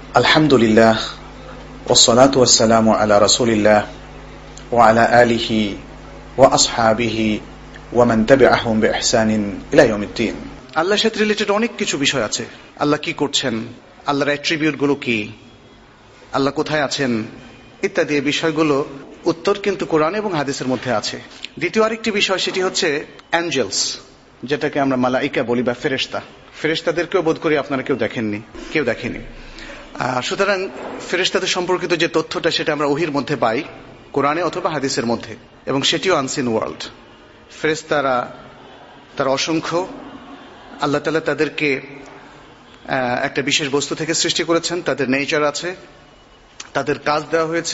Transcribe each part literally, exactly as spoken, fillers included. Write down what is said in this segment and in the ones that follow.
আলহামদুলিল্লাহ ওয়াসসালাতু ওয়াসসালামু আলা রাসূলিল্লাহ ওয়া আলা আলিহি ওয়া আসহাবিহি ওয়া মান তাবিআহুম বিইহসানিন ইলা ইয়াউমিদ্দিন। আল্লাহর সাথে রিলেটেড অনেক কিছু বিষয় আছে। আল্লাহ কি করছেন, আল্লাহর অ্যাট্রিবিউট গুলো কি, আল্লাহ কোথায় আছেন ইত্যাদি বিষয়গুলো উত্তর কিন্তু কোরআন এবং হাদিসের মধ্যে আছে। দ্বিতীয় আরেকটি বিষয়, সেটি হচ্ছে অ্যাঞ্জেলস, যেটাকে আমরা মালাইকা বলি বা ফেরেশতা। ফেরেশতাদেরকেও বোধ করি আপনারা কেউ দেখেননি, কেউ দেখেনি। সুতরাং ফেরেশতাদের সম্পর্কিত যে তথ্যটা সেটা আমরা ওহীর মধ্যে পাই, কোরআনে অথবা হাদিসের মধ্যে, এবং সেটিও আনসিন ওয়ার্ল্ড। ফেরেশতারা তারা অসংখ্য, আল্লাহ তাআলা তাদেরকে একটা বিশেষ বস্তু থেকে সৃষ্টি করেছেন, তাদের নেচার আছে, তাদের কাজ দেওয়া হয়েছে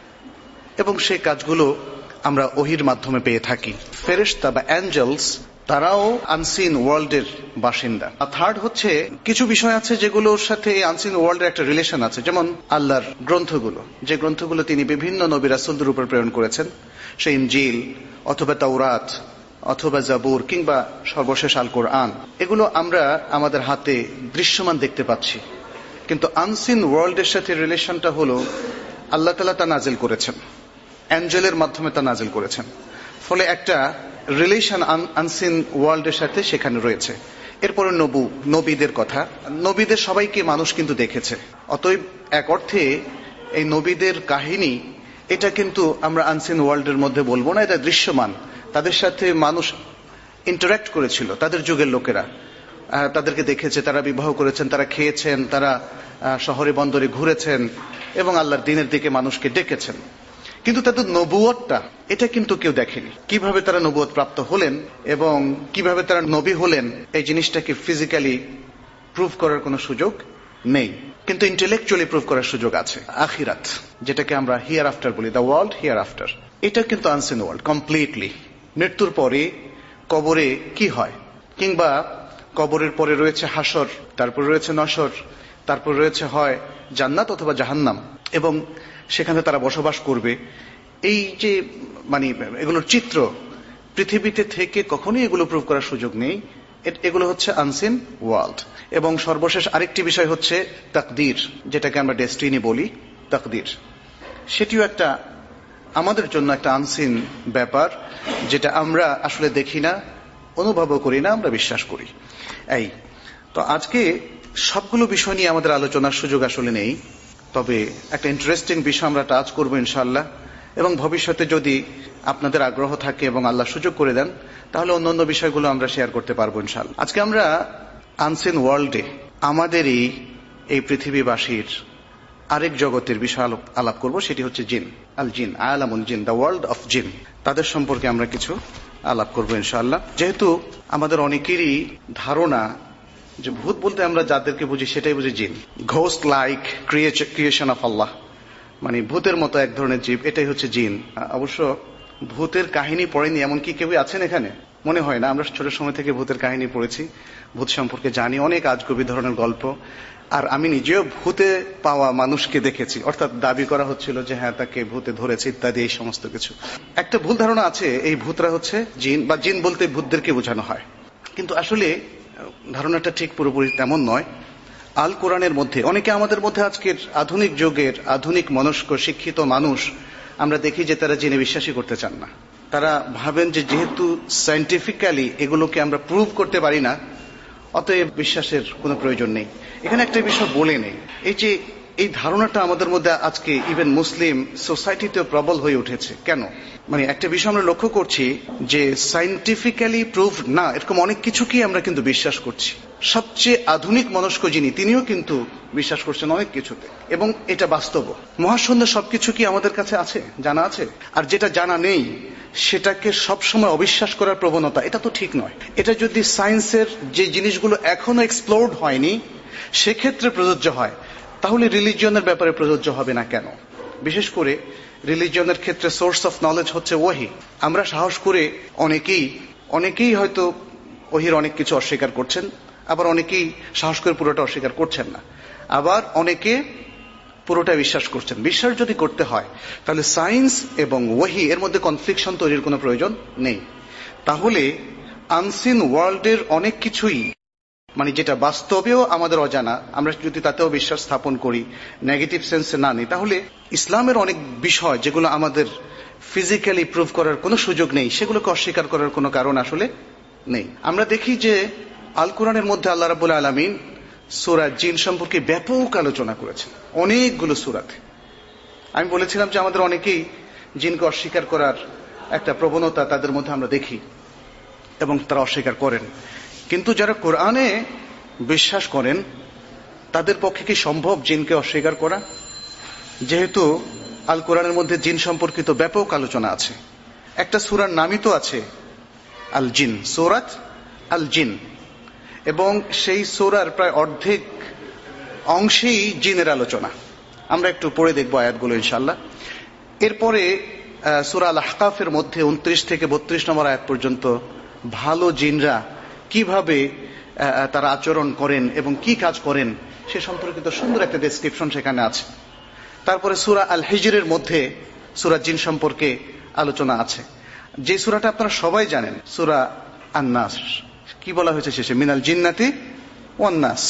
এবং সেই কাজগুলো আমরা ওহীর মাধ্যমে পেয়ে থাকি। ফেরেশতা বা অ্যাঞ্জেলস তারাও আনসিন ওয়ার্ল্ডের বাসিন্দা। আর থার্ড হচ্ছে, কিছু বিষয় আছে যেগুলোর সাথে আনসিন ওয়ার্ল্ডের একটা রিলেশন আছে, যেমন আল্লাহর গ্রন্থগুলো, যে গ্রন্থগুলো তিনি বিভিন্ন নবী রাসূলদের উপর প্রেরণ করেছেন, সেই ইনজিল অথবা তাওরাত অথবা জাবুর কিংবা সর্বশেষ আল কোরআন, এগুলো আমরা আমাদের হাতে দৃশ্যমান দেখতে পাচ্ছি, কিন্তু আনসিন ওয়ার্ল্ডের সাথে রিলেশনটা হলো আল্লাহ তাআলা তা নাজিল করেছেন, অ্যাঞ্জেলের মাধ্যমে তা নাজিল করেছেন। ফলে একটা রিলেশন আনসিন ওয়ার্ল্ডের সাথে সেখানে রয়েছে। এরপরে নবু নবীদের কথা, নবীদের সবাইকে মানুষ কিন্তু দেখেছে, অতএব এক অর্থে এই নবীদের কাহিনী এটা কিন্তু আমরা আনসিন ওয়ার্ল্ডের মধ্যে বলবো না, এটা দৃশ্যমান। তাদের সাথে মানুষ ইন্টারঅ্যাক্ট করেছিল, তাদের যুগের লোকেরা তাদেরকে দেখেছে, তারা বিবাহ করেছেন, তারা খেয়েছেন, তারা শহরে বন্দরে ঘুরেছেন এবং আল্লাহর দ্বীনের দিকে মানুষকে ডেকেছেন। কিন্তু তাদের নবুয়তটা এটা কিন্তু কেউ দেখেনি। কিভাবে তারা নবুয়ত প্রাপ্ত হলেন এবং কিভাবে তারা নবী হলেন, এই জিনিসটাকে ফিজিক্যালি প্রুভ করার কোনো সুযোগ নেই, কিন্তু ইন্টেলেকচুয়ালি প্রুভ করার সুযোগ আছে। আখিরাত, যেটাকে আমরা হিয়ার আফটার বলি, দ্য ওয়ার্ল্ড হিয়ার আফটার, এটা কিন্তু আনসিন ওয়ার্ল্ড কমপ্লিটলি। মৃত্যুর পরে কবরে কি হয়, কিংবা কবরের পরে রয়েছে হাসর, তারপর রয়েছে নসর, তারপর রয়েছে হয় জান্নাত অথবা জাহান্নাম, এবং সেখানে তারা বসবাস করবে। এই যে মানে এগুলোর চিত্র পৃথিবীতে থেকে কখনোই এগুলো প্রুভ করার সুযোগ নেই। এগুলো হচ্ছে আনসিন ওয়ার্ল্ড। এবং সর্বশেষ আরেকটি বিষয় হচ্ছে তাকদীর, যেটাকে আমরা ডেস্টিনি বলি, তাকদীর, সেটিও একটা আমাদের জন্য একটা আনসিন ব্যাপার, যেটা আমরা আসলে দেখি না, অনুভবও করি না, আমরা বিশ্বাস করি। এই তো আজকে সবগুলো বিষয় নিয়ে আমাদের আলোচনার সুযোগ আসলে নেই, তবে একটা ইন্টারেস্টিং বিষয় আমরা টাচ করবো ইনশাআল্লাহ, এবং ভবিষ্যতে যদি আপনাদের আগ্রহ থাকে এবং আল্লাহ সুযোগ করে দেন, তাহলে অন্যান্য বিষয়গুলো আমরা শেয়ার করতে পারবো ইনশাআল্লাহ। আজকে আমরা আনসিন ওয়ার্ল্ডে আমাদেরই এই পৃথিবীবাসীর আরেক জগতের বিষয় আলাপ করব, সেটি হচ্ছে জিন। আল জিন, আলামুল জিন, দ্য ওয়ার্ল্ড অফ জিন, তাদের সম্পর্কে আমরা কিছু আলাপ করবো ইনশাআল্লাহ। যেহেতু আমাদের অনেকেরই ধারণা যে ভূত বলতে আমরা যাদেরকে বুঝি সেটাই বুঝি jinn, ghost like creation of Allah, মানে ভূতের মতো এক ধরনের জীব, এটাই হচ্ছে জিন। অবশ্য ভূতের কাহিনী পড়েনি এমন কি কেউ আছেন এখানে? মনে হয় না। আমরা ছোট সময় থেকে ভূতের কাহিনী পড়েছি, ভূত সম্পর্কে জানি, অনেক আজগুবি ধরনের গল্প। আর আমি নিজেও ভূতে পাওয়া মানুষকে দেখেছি, অর্থাৎ দাবি করা হচ্ছিল যে হ্যাঁ তাকে ভূতে ধরেছে ইত্যাদি, এই সমস্ত কিছু। একটা ভুল ধারণা আছে এই ভূতরা হচ্ছে জিন, বা জিন বলতে ভূতদেরকে বোঝানো হয়, কিন্তু আসলে ধারণাটা ঠিক পুরোপুরি তেমন নয়। আল কোরআনের মধ্যে অনেকে আমাদের মধ্যে আজকের আধুনিক যুগের আধুনিক মনস্ক শিক্ষিত মানুষ আমরা দেখি যে তারা জিনে বিশ্বাসই করতে চান না। তারা ভাবেন যে যেহেতু সায়েন্টিফিক্যালি এগুলোকে আমরা প্রুভ করতে পারি না, অতএব বিশ্বাসের কোনো প্রয়োজন নেই। এখানে একটা বিষয় বলে নেই, এই যে এই ধারণাটা আমাদের মধ্যে আজকে ইভেন মুসলিম সোসাইটিতেও প্রবল হয়ে উঠেছে। কেন? মানে একটা বিষয় আমরা লক্ষ্য করছি যে সায়েন্টিফিক্যালি প্রুভ না এরকম অনেক কিছুকেই আমরা কিন্তু বিশ্বাস করছি। সবচেয়ে আধুনিক মনস্ক যিনি, তিনিও কিন্তু বিশ্বাস করছেন অনেক কিছুতে, এবং এটা বাস্তব। মহাশূন্য সবকিছু কি আমাদের কাছে আছে, জানা আছে? আর যেটা জানা নেই সেটাকে সবসময় অবিশ্বাস করার প্রবণতা, এটা তো ঠিক নয়। এটা যদি সায়েন্সের যে জিনিসগুলো এখনো এক্সপ্লোরড হয়নি সেক্ষেত্রে প্রযোজ্য হয়, তাহলে রিলিজিয়নের ব্যাপারে প্রযোজ্য হবে না কেন? বিশেষ করে রিলিজিয়নের ক্ষেত্রে সোর্স অফ নলেজ হচ্ছে ওহী। আমরা সাহস করে অনেকেই অনেকেই হয়তো ওহীর অনেক কিছু অস্বীকার করছেন, আবার অনেকেই সাহস করে পুরোটা অস্বীকার করছেন না, আবার অনেকে পুরোটা বিশ্বাস করছেন। বিশ্বাস যদি করতে হয় তাহলে সায়েন্স এবং ওহী এর মধ্যে কনফ্লিকশন তৈরির কোনো প্রয়োজন নেই। তাহলে আনসিন ওয়ার্ল্ডের অনেক কিছুই মানে যেটা বাস্তবেও আমাদের অজানা, আমরা যদি তাতেও বিশ্বাস স্থাপন করি, নেগেটিভ সেন্সে না নিই, তাহলে ইসলামের অনেক বিষয় যেগুলো আমাদের ফিজিক্যালি প্রুভ করার কোনো সুযোগ নেই, সেগুলোকে অস্বীকার করার কোনো কারণ আসলে নেই। আমরা দেখি যে আল কোরআনের মধ্যে আল্লাহ রাব্বুল আলামিন সূরা জিন সম্পর্কে ব্যাপক আলোচনা করেছেন অনেকগুলো সূরাতে। আমি বলেছিলাম যে আমাদের অনেকেই জিনকে অস্বীকার করার একটা প্রবণতা তাদের মধ্যে আমরা দেখি এবং তারা অস্বীকার করেন। কিন্তু যারা কোরআনে বিশ্বাস করেন তাদের পক্ষে কি সম্ভব জিনকে অস্বীকার করা? যেহেতু আল কোরআনের মধ্যে জিন সম্পর্কিত ব্যাপক আলোচনা আছে। একটা সূরার নামই তো আছে আল জিন, সূরাত আল জিন, এবং সেই সূরার প্রায় অর্ধেক অংশেই জিনের আলোচনা। আমরা একটু পড়ে দেখবো আয়াতগুলো ইনশাআল্লাহ। এরপরে সূরা আল আহকাফের মধ্যে উনত্রিশ থেকে বত্রিশ নম্বর আয়াত পর্যন্ত ভালো জিনরা কিভাবে তারা আচরণ করেন এবং কি কাজ করেন সে সম্পর্কিত সুন্দর একটা ডেসক্রিপশন সেখানে আছে। তারপরে সূরা আল হিজরের মধ্যে সূরা জিন সম্পর্কে আলোচনা আছে, যে সূরাটা আপনারা সবাই জানেন, সূরা আন-নাস। কি বলা হয়েছে শেষে? মিনাল জিন্নাতি ওয়ান নাস।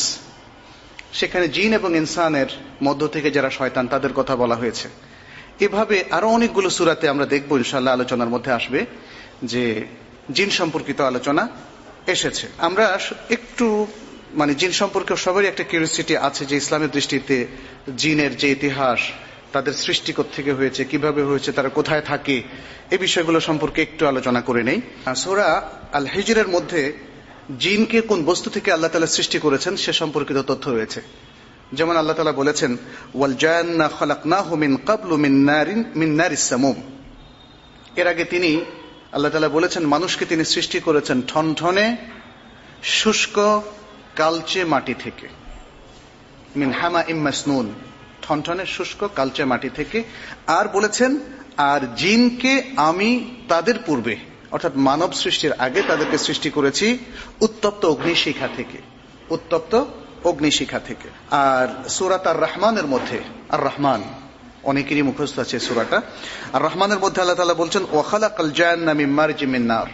সেখানে জিন এবং ইনসানের মধ্য থেকে যারা শয়তান তাদের কথা বলা হয়েছে। এভাবে আরো অনেকগুলো সূরাতে আমরা দেখবো ইনশাআল্লাহ, আলোচনার মধ্যে আসবে যে জিন সম্পর্কিত আলোচনা এসেছে। আমরা একটু মানে জিন সম্পর্কে সবারই একটা কিউরিওসিটি আছে যে ইসলামের দৃষ্টিতে জিনের যে ইতিহাস, তাদের সৃষ্টি কোত্থেকে হয়েছে, কিভাবে হয়েছে, তারা কোথায় থাকে, এই বিষয়গুলো সম্পর্কে একটু আলোচনা করে নেই। সূরা আল হিজরের মধ্যে জিনকে কোন বস্তু থেকে আল্লাহ তাআলা সৃষ্টি করেছেন সে সম্পর্কিত তথ্য রয়েছে। যেমন আল্লাহ তাআলা বলেছেন ওয়াল জান্না খালাকনাহু মিন ক্বাবলু মিন নারিন মিন নারিস সামুম। এর আগে তিনি আল্লাহ তাআলা বলেছেন মানুষকে তিনি সৃষ্টি করেছেন ঠনঠনে শুষ্ক কালচে মাটি থেকে, মিন হামাইম মাসনুন, ঠনঠনে শুষ্ক কালচে মাটি থেকে। আর বলেছেন আর জিনকে আমি তাদের পূর্বে অর্থাৎ মানব সৃষ্টির আগে তাদেরকে সৃষ্টি করেছি উত্তপ্ত অগ্নিশিখা থেকে, উত্তপ্ত অগ্নিশিখা থেকে। আর সূরা আর রহমানের মধ্যে, আর রহমান অনেকেরই মুখস্থ আছে সূরাটা, আর রহমানের মধ্যে আল্লাহ তাআলা বলছেন ওয়া খালাকাল জান্না মিন মারজিম মিন নার,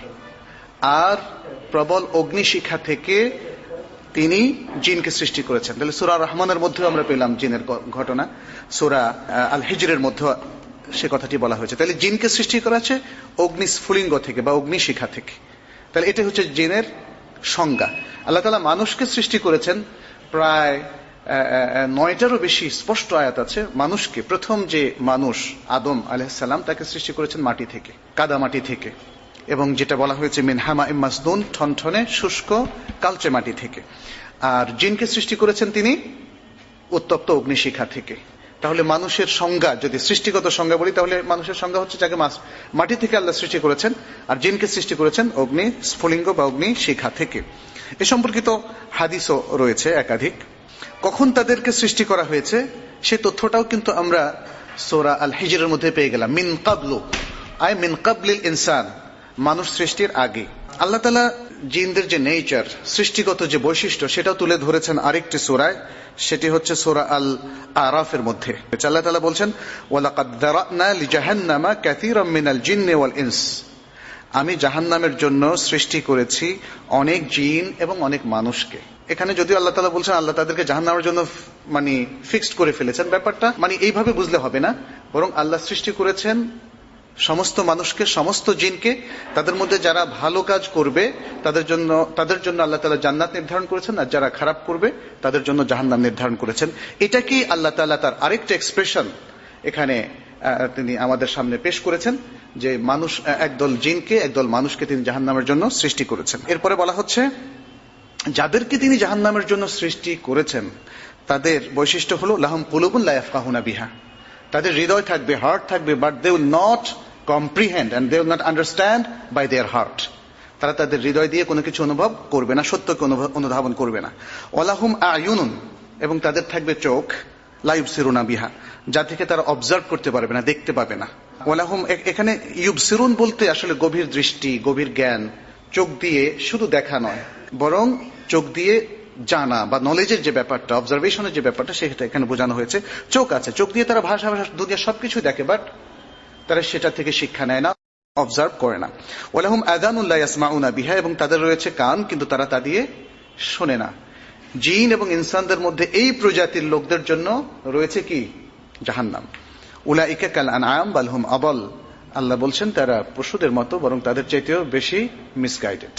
আর প্রবল অগ্নিশিখা থেকে তিনি জিনকে সৃষ্টি করেছেন। তাহলে সূরা রহমানের মধ্যেও আমরা পেলাম জিনের ঘটনা, সূরা আল হিজরের মধ্যে সে কথাটি বলা হয়েছে। তাহলে জিনকে সৃষ্টি করা আছে অগ্নিস্ফুলিঙ্গ থেকে বা অগ্নিশিখা থেকে। তাহলে এটা হচ্ছে জিনের সংজ্ঞা। আল্লাহ তাআলা মানুষকে সৃষ্টি করেছেন প্রায় নয়টারও বেশি স্পষ্ট আয়াত আছে। মানুষকে, প্রথম যে মানুষ আদম আলাইহিস সালাম, তাকে সৃষ্টি করেছেন মাটি থেকে, কাদা মাটি থেকে, এবং যেটা বলা হয়েছে মিন হামাইম মাসনুন, ঠনঠনে শুষ্ক কালচে মাটি থেকে। আর জিনকে সৃষ্টি করেছেন তিনি উত্তপ্ত অগ্নিশিখা থেকে। তাহলে মানুষের সংজ্ঞা, যদি সৃষ্টিগত সংজ্ঞা বলি, তাহলে মানুষের সংজ্ঞা হচ্ছে যাকে মাটি থেকে আল্লাহ সৃষ্টি করেছেন, আর জিনকে সৃষ্টি করেছেন অগ্নি স্ফুলিঙ্গ বা অগ্নি শিখা থেকে। এ সম্পর্কিত হাদিসও রয়েছে একাধিক। কখন তাদেরকে সৃষ্টি করা হয়েছে সে তথ্যটাও কিন্তু আমরা সূরা আল হিজরের মধ্যে পেয়ে গেলাম। মিন ক্বাবলু আই মিন ক্বাবলিল ইনসান, মানুষ সৃষ্টির আগে। আল্লাহ তাআলা জিনদের যে নেচার, সৃষ্টিগত যে বৈশিষ্ট্য, সেটাও তুলে ধরেছেন আরেকটি সূরায়, সেটি হচ্ছে সূরা আল আরাফের মধ্যে। আল্লাহ তাআলা বলছেন ওয়ালাকাদ যারানা লিজাহান্নামা কাসীরাম মিনাল জিন্নি ওয়াল ইনস, আমি জাহান্নামের জন্য সৃষ্টি করেছি অনেক জিন এবং অনেক মানুষকে। এখানে যদিও আল্লাহ তাআলা বলছেন আল্লাহ তাদেরকে জাহান্নামের জন্য মানে ফিক্সড করে ফেলেছেন, ব্যাপারটা মানে এইভাবে বুঝলে হবে না, বরং আল্লাহ সৃষ্টি করেছেন সমস্ত মানুষকে, সমস্ত জিনকে। তাদের মধ্যে যারা ভালো কাজ করবে তাদের জন্য তাদের জন্য আল্লাহ তাআলা জান্নাত নির্ধারণ করেছেন, আর যারা খারাপ করবে তাদের জন্য জাহান্নাম নির্ধারণ করেছেন। এটা কি আল্লাহ তাআলা তার আরেকটা এক্সপ্রেশন এখানে তিনি আমাদের সামনে পেশ করেছেন, যে মানুষ, একদল জিনকে একদল মানুষকে তিনি জাহান্নামের জন্য সৃষ্টি করেছেন। এরপরে বলা হচ্ছে যাদেরকে তিনি জাহান্নামের জন্য সৃষ্টি করেছেন তাদের বৈশিষ্ট্য হলো লাহুম কুলুবুন লা ইয়াফকাহুনা বিহা, তাদের হৃদয় থাকবে, হার্ট থাকবে, but they will not comprehend and they will not understand by their heart. তারা তাদের হৃদয় দিয়ে কোনো কিছু অনুভব করবে না, সত্যকে অনুধাবন করবে না। ওয়ালাহুম আয়ুনুন, এবং তাদের থাকবে চোখ, লা ইউবসিরুনা বিহা, যা থেকে তারা অবজার্ভ করতে পারবে না, দেখতে পাবে না। ওয়ালাহুম, এখানে ইউবসিরুন বলতে আসলে গভীর দৃষ্টি, গভীর জ্ঞান, চোখ দিয়ে শুধু দেখা নয়, বরং চোখ দিয়ে জানা বা নলেজের যে ব্যাপারটা, অবজারভেশনের যে ব্যাপারটা, সেটা এখানে বোঝানো হয়েছে। চোখ আছে, চোখ দিয়ে তারা ভাষা ভাষা দুনিয়া সবকিছু দেখে, বাট তারা সেটা থেকে শিক্ষা নেয় না, অবজার্ভ করে না। ওয়ালাহুম আযানুন লা ইয়াসমাউনা বিহা, এবং তাদের রয়েছে কান, কিন্তু তারা তা দিয়ে শোনে না। জিন এবং ইনসানদের মধ্যে এই প্রজাতির লোকদের জন্য রয়েছে কি? জাহান্নাম। উলাইকা কাল আনআম বাল হুম আদাল, আল্লাহ বলছেন তারা পশুদের মতো, বরং তাদের চাইতেও বেশি মিসগাইডেড।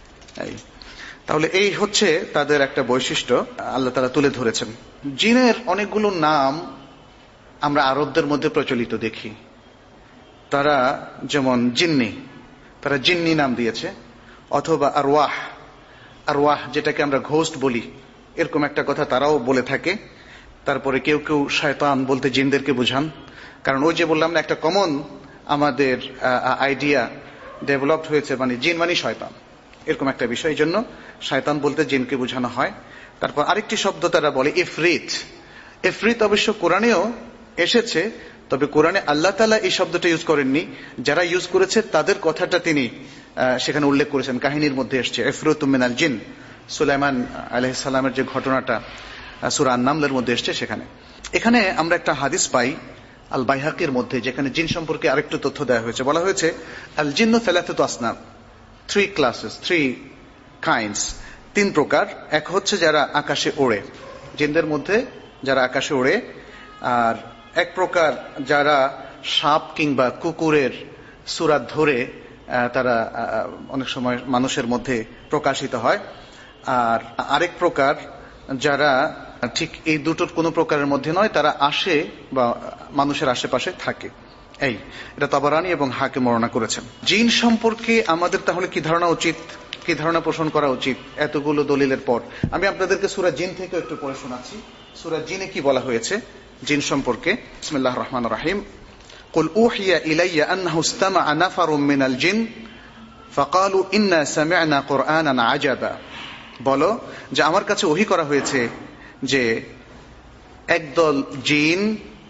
তাহলে এই হচ্ছে তাদের একটা বৈশিষ্ট্য আল্লাহ তাআলা তুলে ধরেছেন। জিনের অনেকগুলো নাম আমরা আরবদের মধ্যে প্রচলিত দেখি। তারা যেমন জিন্নি, তারা জিন্নি নাম দিয়েছে, অথবা আরওয়াহ, আরওয়াহ যেটাকে আমরা ঘোস্ট বলি, এরকম একটা কথা তারাও বলে থাকে। তারপরে কেউ কেউ শয়তান বলতে জিনদেরকে বুঝান, কারণ ওই যে বললাম না, একটা কমন আমাদের আইডিয়া ডেভেলপড হয়েছে, মানে জিন মানে শয়তান, এরকম একটা বিষয়, জন্য শয়তান বলতে জিনকে বোঝানো হয়। তারপর আরেকটি শব্দ তারা বলে ইফরিত। ইফরিত অবশ্য কোরআনেও এসেছে, তবে কোরআনে আল্লাহ তাআলা এই শব্দটা ইউজ করেননি, যারা ইউজ করেছে তাদের কথাটা তিনি সেখানে উল্লেখ করেছেন, কাহিনীর মধ্যে এসেছে ইফরিতুম মিনাল জিন। সুলাইমান আলাইহিস সালামের যে ঘটনাটা সূরা আন-নামলের মধ্যে এসেছে সেখানে। এখানে আমরা একটা হাদিস পাই আল বাইহাকির মধ্যে, যেখানে জিন সম্পর্কে আরেকটু তথ্য দেওয়া হয়েছে। বলা হয়েছে আল জিন্নু সালাসাতু আসনাফ, থ্রি ক্লাসেস, থ্রি কাইন্ডস, তিন প্রকার। এক হচ্ছে যারা আকাশে ওড়ে, জিনদের মধ্যে যারা আকাশে ওড়ে। আর এক প্রকার যারা সাপ কিংবা কুকুরের সূরা ধরে তারা অনেক সময় মানুষের মধ্যে প্রকাশিত হয়। আর আরেক প্রকার যারা ঠিক এই দুটোর কোনো প্রকারের মধ্যে নয়, তারা আসে বা মানুষের আশেপাশে থাকে। এই এটা তাবারানী এবং হাকিম বর্ণনা করেছেন। জিন সম্পর্কে আমাদের তাহলে কি ধারণা উচিত, কি ধারণা পোষণ করা উচিত এতগুলো দলিলের পর? আমি আপনাদেরকে সূরা জিন থেকে একটু পড়ে শোনাচ্ছি। সূরা জিনে কি বলা হয়েছে জিন সম্পর্কে। বিসমিল্লাহির রহমানির রহিম। কুল উহিয়া ইলাইয়া আন্নাহু ইসতামা'a নাফারুম মিনাল জিন ফাকালু ইন্না সামি'না কুরআনান আজাবা। বলো যে আমার কাছে ওহী করা হয়েছে যে একদল জিন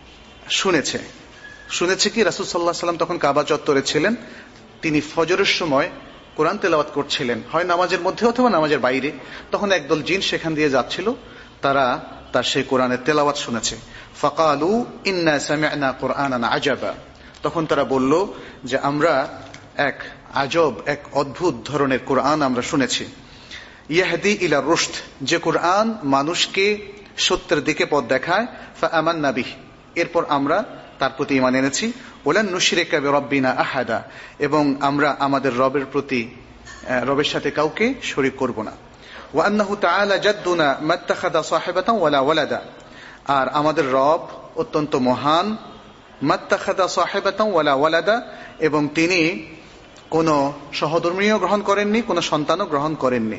শুনেছে। শুনেছে কি? রাসূল সাল্লাল্লাহু আলাইহি ওয়াসাল্লাম তখন কাবা চত্বরে ছিলেন, তিনি ফজরের সময় কোরআন তেলাওয়াত করছিলেন, হয় নামাজের মধ্যে অথবা নামাজের বাইরে। তখন একদল জিন সেখান দিয়ে যাচ্ছিল, তারা তার সেই কোরআনের তেলাওয়াত শুনেছে। ফাকালু ইন্না সামি'না কুরআনান আজাবা। তখন তারা বলল যে আমরা এক আজব, এক অদ্ভুত ধরনের কোরআন আমরা শুনেছি। ইয়াহদি ইলা রুশদ, যে কোরআন মানুষকে সত্যের দিকে পথ দেখায়। ফাআমান্না বিহি, এরপর আমরা তার প্রতি ঈমান এনেছি। ওয়ালান নুশরিকা বিরাব্বিনা আহাদা, এবং আমরা আমাদের রবের প্রতি, রবের সাথে কাউকে শরীক করব না। ওয়া আন্নাহু তাআলা জাদ্দুনা মাত্তাখাযা সাহিবাতান ওয়ালা ওয়ালাদা, আর আমাদের রব অত্যন্ত মহান, মাত্তাখাযা সাহিবাতান ওয়ালা ওয়ালাদা, এবং তিনি কোনো সহধর্মীয় গ্রহণ করেননি, কোনো সন্তানও গ্রহণ করেননি।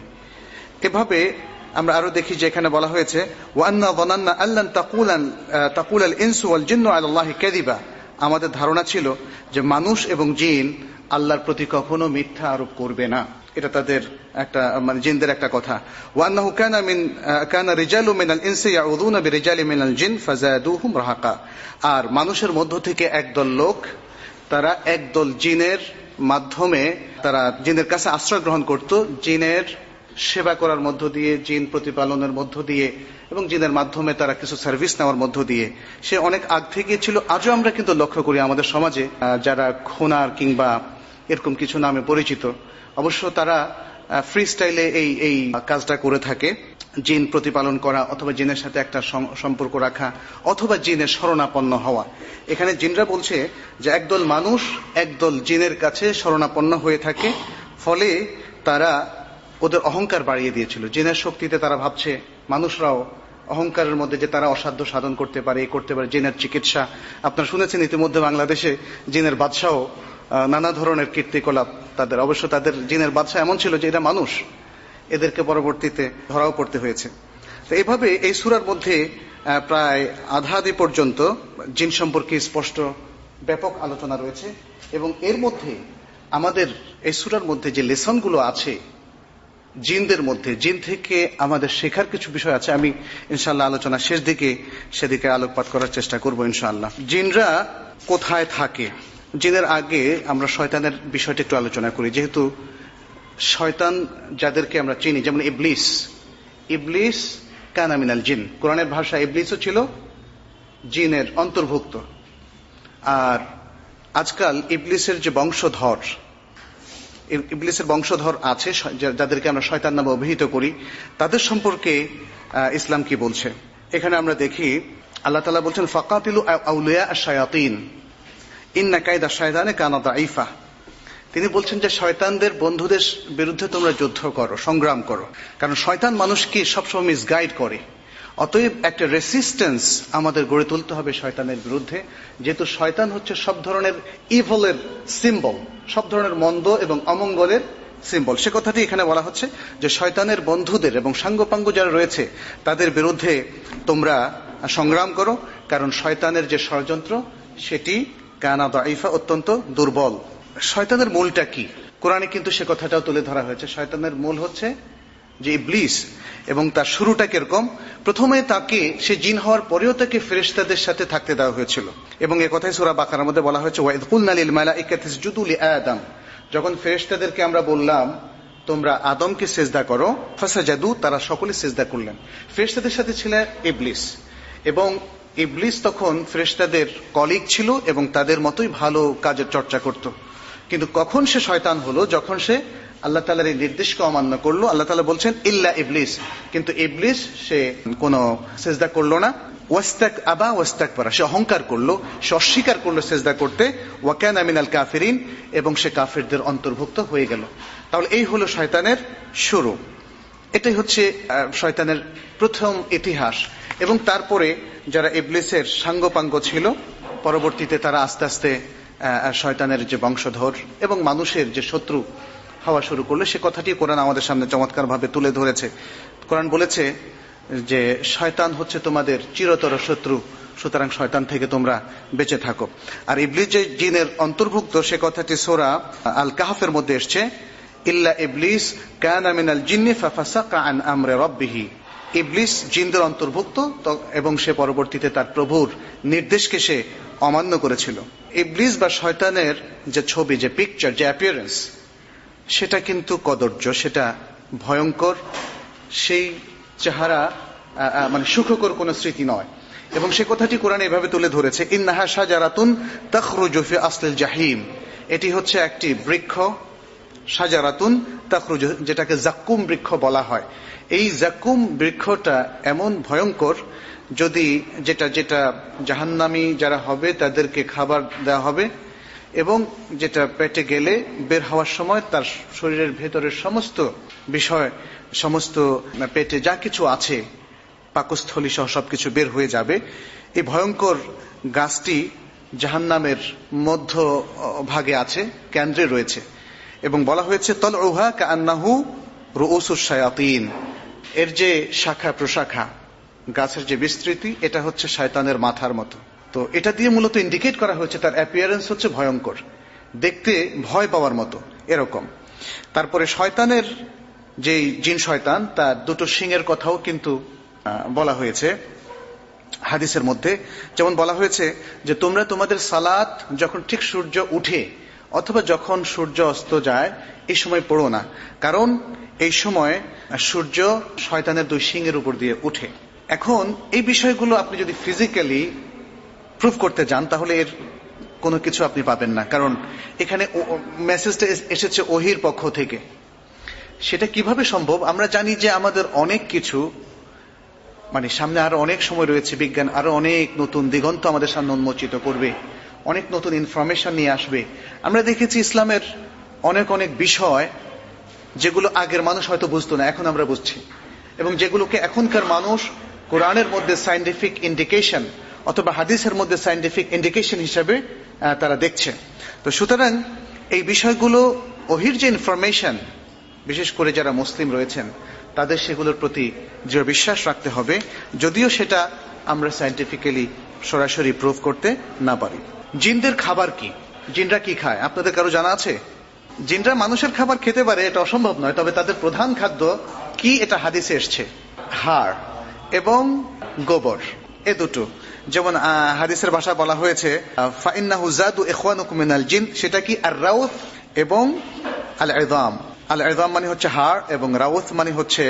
এভাবে আমরা আরো দেখি যে এখানে বলা হয়েছে ওয়া আন্না যানান্না আল্লান তাকুলান তাকুলাল ইনসু ওয়াল জিন্নু আলাল্লাহি কাযিবা, আমাদের ধারণা ছিল যে মানুষ এবং জিন আল্লাহর প্রতি কখনো মিথ্যা আরোপ করবে না, এটা তাদের একটা, মানে জিনদের একটা কথা। ওয়া আন্নাহু কানা মিন কানা রিজালু মিনাল ইনসি ইয়াউযুনা বিরিজালি মিনাল জিন ফাযাদুহুম রাহাকা, আর মানুষের মধ্য থেকে একদল লোক, তারা একদল জিনের মাধ্যমে, তারা জিনের কাছে আশ্রয় গ্রহণ করত, জিনের সেবা করার মধ্য দিয়ে, জিন প্রতিপালনের মধ্য দিয়ে, এবং জিনের মাধ্যমে তারা কিছু সার্ভিস নেওয়ার মধ্য দিয়ে। সে অনেক আগ থেকে ছিল, আজও আমরা কিন্তু লক্ষ্য করি আমাদের সমাজে যারা খুনার কিংবা এরকম কিছু নামে পরিচিত, অবশ্য তারা ফ্রি স্টাইলে এই এই কাজটা করে থাকে, জিন প্রতিপালন করা অথবা জিনের সাথে একটা সম্পর্ক রাখা অথবা জিনের শরণাপন্ন হওয়া। এখানে জিনরা বলছে যে একদল মানুষ একদল জিনের কাছে শরণাপন্ন হয়ে থাকে, ফলে তারা ওদের অহংকার বাড়িয়ে দিয়েছিল। জিনের শক্তিতে তারা ভাবছে মানুষরাও অহংকারের মধ্যে যে তারা অসাধ্য সাধন করতে পারে, এই করতে পারে। জিনের চিকিৎসা আপনারা শুনেছেন ইতিমধ্যে, বাংলাদেশে জিনের বাদশাও নানা ধরনের কীর্তিকলাপ তাদের। অবশ্য তাদের জিনের বাদশা এমন ছিল যে এরা মানুষ, এদেরকে পরবর্তীতে ধরাও পড়তে হয়েছে। তো এইভাবে এই সূরার মধ্যে প্রায় আধা আধি পর্যন্ত জিন সম্পর্কে স্পষ্ট ব্যাপক আলোচনা রয়েছে, এবং এর মধ্যে আমাদের এই সূরার মধ্যে যে লেসনগুলো আছে জিনদের মধ্যে, জিন থেকে আমাদের শেখার কিছু বিষয় আছে। আমি ইনশাআল্লাহ আলোচনা শেষ দিকে সেদিকে আলোকপাত করার চেষ্টা করব ইনশাআল্লাহ। জিনরা কোথায় থাকে? জিনের আগে আমরা শয়তানের বিষয়টা একটু আলোচনা করি, যেহেতু শয়তান যাদেরকে আমরা চিনি, যেমন ইবলিস, ইবলিস কানা মিনাল জিন, কোরআনের ভাষা ইবলিসও ছিল জিনের অন্তর্ভুক্ত। আর আজকাল ইবলিসের যে বংশধর, ইবলিসের বংশধর আছে যাদেরকে আমরা শয়তান নামে অভিহিত করি, তাদের সম্পর্কে ইসলাম কি বলছে। এখানে আমরা দেখি আল্লাহ তাআলা বলছেন ফাকাতিলু আউলিয়া আশ-শায়াতিন ইন্না কায়দা শায়তানি কানা দাঈফা। তিনি বলছেন যে শয়তানদের বন্ধুদের বিরুদ্ধে তোমরা যুদ্ধ করো, সংগ্রাম করো, কারণ শয়তান মানুষকে সবসময় মিসগাইড করে। অতএব একটা রেসিস্টেন্স আমাদের গড়ে তুলতে হবে শয়তানের বিরুদ্ধে, যেহেতু শয়তান হচ্ছে সব ধরনের ইভলের সিম্বল, সব ধরনের মন্দ এবং অমঙ্গলের সিম্বল। সে কথাটি এখানে বলা হচ্ছে যে শয়তানের বন্ধুদের এবং সাঙ্গপাঙ্গ যারা রয়েছে তাদের বিরুদ্ধে তোমরা সংগ্রাম করো, কারণ শয়তানের যে ষড়যন্ত্র সেটি কানা দাঈফা, অত্যন্ত দুর্বল। শয়তানের মূলটা কি? কোরআনে কিন্তু সে কথাটাও তুলে ধরা হয়েছে। শয়তানের মূল হচ্ছে যে ইবলিস, এবং তার শুরুটা কিরকম? প্রথমে তাকে, সে জিন হওয়ার পরেও তাকে ফেরেশতাদের সাথে থাকতে দেওয়া হয়েছিল, এবং এই কথাই সূরা বাকারার মধ্যে বলা হয়েছে ওয়াইদ কুলনা লিল মালাইকাতি ইসজুদু লিআদম। যখন ফেরেশতাদেরকে আমরা বললাম তোমরা আদমকে সিজদা করো, ফাসাজাদু, তারা সকলে সিজদা করলেন। ফেরেশতাদের সাথে ছিল ইবলিস, এবং ইবলিস তখন ফেরেশতাদের কলিগ ছিল এবং তাদের মতোই ভালো কাজের চর্চা করত। কিন্তু কখন সে শয়তান হলো? যখন সে আল্লাহ তাআলার এই নির্দেশকে অমান্য করলো। আল্লাহ তাআলা বলছেন ইল্লা ইবলিস, কিন্তু ইবলিস সে কোনো সিজদা করলো না। ওয়াস্তাক আবা ওয়াস্তাকবারা, সে অহংকার করলো, সে অস্বীকার করলো সিজদা করতে। ওয়া কানা মিনাল কাফিরিন, এবং সে কাফিরদের অন্তর্ভুক্ত হয়ে গেল। তাহলে এই হলো শয়তানের শুরু, এটাই হচ্ছে শয়তানের প্রথম ইতিহাস। এবং তারপরে যারা ইবলিসের সাঙ্গপাঙ্গ ছিল, পরবর্তীতে তারা আস্তে আস্তে শয়তানের যে বংশধর এবং মানুষের যে শত্রু হওয়া শুরু করলো। সে কথাটি কোরআন আমাদের সামনে চমৎকার ভাবে তুলে ধরেছে। কোরআন বলেছে যে শয়তান হচ্ছে তোমাদের চিরতর শত্রু, সুতরাং শয়তান থেকে তোমরা বেঁচে থাকো। আর ইবলিস যে জিনের অন্তর্ভুক্ত, সে কথাটি সূরা আল কাহফের মধ্যে এসছে ইল্লা ইবলিস কানা মিনাল জিন্নি ফাফাসাকা আন আমরি রাব্বিহি। ইবলিস জিনদের অন্তর্ভুক্ত, এবং সে পরবর্তীতে তার প্রভুর নির্দেশকে সে অমান্য করেছিল। ইবলিস বা শয়তানের যে ছবি, যে পিকচার, যে অ্যাপিয়ারেন্স, সেটা কিন্তু কদর্য, সেটা ভয়ঙ্কর, সেই চেহারা মানে সুখকর কোন স্মৃতি নয়। এবং সে কথাটি কোরআন এভাবে তুলে ধরেছে ইন্নাহা শাজারাতুন তাখরুজু ফি আসলিল জাহিম। এটি হচ্ছে একটি বৃক্ষ, শাজারাতুন তাখরুজু, যেটাকে জাক্কুম বৃক্ষ বলা হয়। এই জাক্কুম বৃক্ষটা এমন ভয়ঙ্কর, যদি যেটা যেটা জাহান্নামী যারা হবে তাদেরকে খাবার দেওয়া হবে, এবং যেটা পেটে গেলে বের হওয়ার সময় তার শরীরের ভেতরের সমস্ত বিষয়, সমস্ত পেটে যা কিছু আছে, পাকস্থলী সহ সবকিছু বের হয়ে যাবে। এই ভয়ঙ্কর গাছটি জাহান্নামের মধ্য ভাগে আছে, কেন্দ্রে রয়েছে, এবং বলা হয়েছে তলউহা কাআন্নাহু রুউসুশ শায়াতিন। এর যে শাখা প্রশাখা, গাছের যে বিস্তৃতি, এটা হচ্ছে শয়তানের মাথার মতো। তো এটা দিয়ে মূলত ইন্ডিকেট করা হয়েছে তার অ্যাপিয়ারেন্স হচ্ছে ভয়ঙ্কর, দেখতে ভয় পাওয়ার মতো এরকম। তারপরে শয়তানের যে জিন শয়তান, তার দুটো শিংয়ের কথাও কিন্তু বলা হয়েছে হাদিসের মধ্যে। যেমন বলা হয়েছে যে তোমরা তোমাদের সালাত যখন ঠিক সূর্য উঠে অথবা যখন সূর্য অস্ত যায় এই সময় পড়ো না, কারণ এই সময় সূর্য শয়তানের দুই শিংয়ের উপর দিয়ে উঠে। এখন এই বিষয়গুলো আপনি যদি ফিজিক্যালি প্রুফ করতে যান তাহলে এর কোনো কিছু আপনি পাবেন না, কারণ এখানে মেসেজটা এসেছে ওহির পক্ষ থেকে। সেটা কিভাবে সম্ভব? আমরা জানি যে আমাদের অনেক কিছু, মানে সামনে আরো অনেক সময় রয়েছে, বিজ্ঞান আরো অনেক নতুন দিগন্ত আমাদের সামনে উন্মোচিত করবে, অনেক নতুন ইনফরমেশন নিয়ে আসবে। আমরা দেখেছি ইসলামের অনেক অনেক বিষয় যেগুলো আগের মানুষ হয়তো বুঝতো না, এখন আমরা বুঝছি, এবং যেগুলোকে এখনকার মানুষ কোরআনের মধ্যে সায়েন্টিফিক ইন্ডিকেশন অথবা হাদিসের মধ্যে সায়েন্টিফিক ইন্ডিকেশন হিসেবে তারা দেখছে। তো সুতরাং এই বিষয়গুলো, ওহির যে ইনফরমেশন, বিশেষ করে যারা মুসলিম রয়েছেন তাদের সেগুলোর প্রতি দৃঢ় বিশ্বাস রাখতে হবে, যদিও সেটা আমরা সায়েন্টিফিক্যালি সরাসরি প্রুভ করতে না পারি। জিনদের খাবার কি? জিনরা কি খায় আপনাদের কারো জানা আছে? জিনরা মানুষের খাবার খেতে পারে, এটা অসম্ভব নয়, তবে তাদের প্রধান খাদ্য কি এটা হাদিসে এসছে, হাড় এবং গোবর, এ দুটো। যেমন হাদিসের ভাষা বলা হয়েছে ফাইন্নাহু যাদু ইখওয়ানুকুম মিনাল জিন, সেটা কি আর রাউথ এবং আল ইযাম। আল ইযাম মানে হচ্ছে হাড়, এবং রাউথ মানে হচ্ছে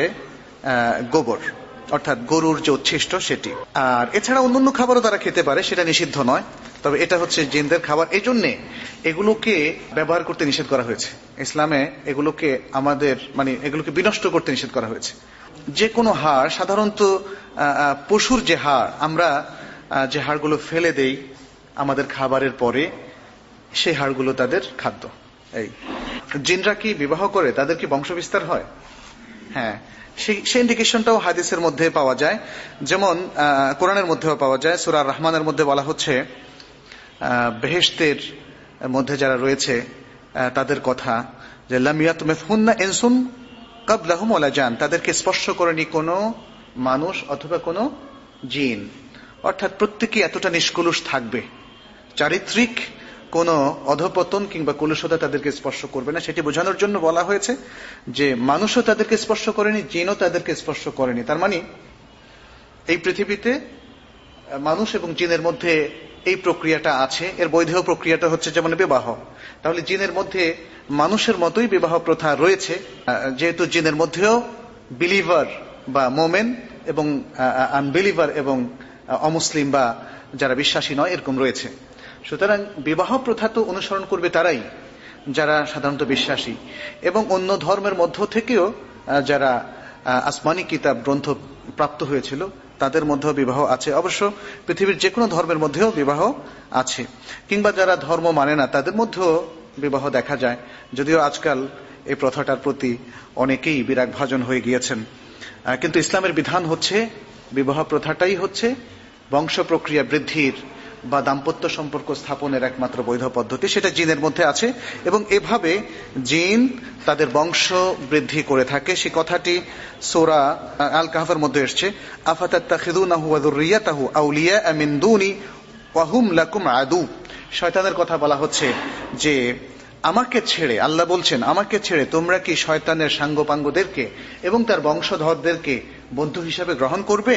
গোবর, অর্থাৎ গরুর যে উচ্ছিষ্ট সেটি। আর এছাড়া অন্যান্য খাবারও তারা খেতে পারে, সেটা নিষিদ্ধ নয়। তবে এটা হচ্ছে জিনদের খাবার। এই জন্যে এগুলোকে ব্যবহার করতে নিষেধ করা হয়েছে ইসলামে। এগুলোকে আমাদের মানে এগুলোকে বিনষ্ট করতে নিষেধ করা হয়েছে। যে কোনো হাড়, সাধারণত পশুর যে হাড়, আমরা যে হাড়গুলো ফেলে দেই আমাদের খাবারের পরে, সেই হাড়গুলো তাদের খাদ্য। এই জিনরা কি বিবাহ করে? তাদের কি বংশবিস্তার হয়? হ্যাঁ, সেই ইন্ডিকেশনটাও হাদিসের মধ্যে পাওয়া যায়, যেমন কোরআনের মধ্যেও পাওয়া যায়। সূরা রহমানের মধ্যে বলা হচ্ছে বেহেশতের মধ্যে যারা রয়েছে তাদের কথা, যে লাম ইয়াতমিসহুন্না ইনসুন ক্বাবলাহুম ওয়ালা জান, তাদেরকে স্পর্শ করেনি কোনো মানুষ অথবা কোনো জিন। অর্থাৎ প্রত্যেকে এতটা নিষ্কলুষ থাকবে, চারিত্রিক কোনো অধপতন কিংবা কলুষতা তাদেরকে স্পর্শ করবে না। সেটি বোঝানোর জন্য বলা হয়েছে যে মানুষও তাদেরকে স্পর্শ করেনি, জিনও তাদেরকে স্পর্শ করেনি। তার মানে এই পৃথিবীতে মানুষ এবং জিনের মধ্যে এই প্রক্রিয়াটা আছে। এর বৈধ প্রক্রিয়াটা হচ্ছে যেমন বিবাহ। তাহলে জিনের মধ্যে মানুষের মতোই বিবাহ প্রথা রয়েছে, যেহেতু জিনের মধ্যেও বিলিভার বা মোমেন এবং আনবিলিভার এবং অমুসলিম বা যারা বিশ্বাসী নয় এরকম রয়েছে। সুতরাং বিবাহ প্রথা তো অনুসরণ করবে তারাই যারা সাধারণত বিশ্বাসী, এবং অন্য ধর্মের মধ্য থেকেও যারা আসমানি কিতাব গ্রন্থ প্রাপ্ত হয়েছিল তাদের মধ্যেও বিবাহ আছে। অবশ্য পৃথিবীর যে কোনো ধর্মের মধ্যেও বিবাহ আছে, কিংবা যারা ধর্ম মানে না তাদের মধ্যেও বিবাহ দেখা যায়, যদিও আজকাল এই প্রথাটার প্রতি অনেকেই বিরাগ ভাজন হয়ে গিয়েছেন। কিন্তু ইসলামের বিধান হচ্ছে বিবাহ প্রথাটাই হচ্ছে বংশ প্রক্রিয়া বৃদ্ধির বা দাম্পত্য সম্পর্ক স্থাপনের একমাত্র বৈধ পদ্ধতি। সেটা জিনের মধ্যে আছে এবং এভাবে জিন তাদের বংশ বৃদ্ধি করে থাকে। সে কথাটি সূরা আল কাহফের মধ্যে এসেছে, আফাতাত্তাখিযুনাহু ওয়া যুররিয়াতাহু আউলিয়া মিন দুনি ওয়া হুম লাকুম আদু। শয়তানের কথা বলা হচ্ছে যে আমাকে ছেড়ে, আল্লাহ বলছেন আমাকে ছেড়ে তোমরা কি শয়তানের সাঙ্গপাঙ্গদেরকে এবং তার বংশধরদেরকে বন্ধু হিসেবে গ্রহণ করবে,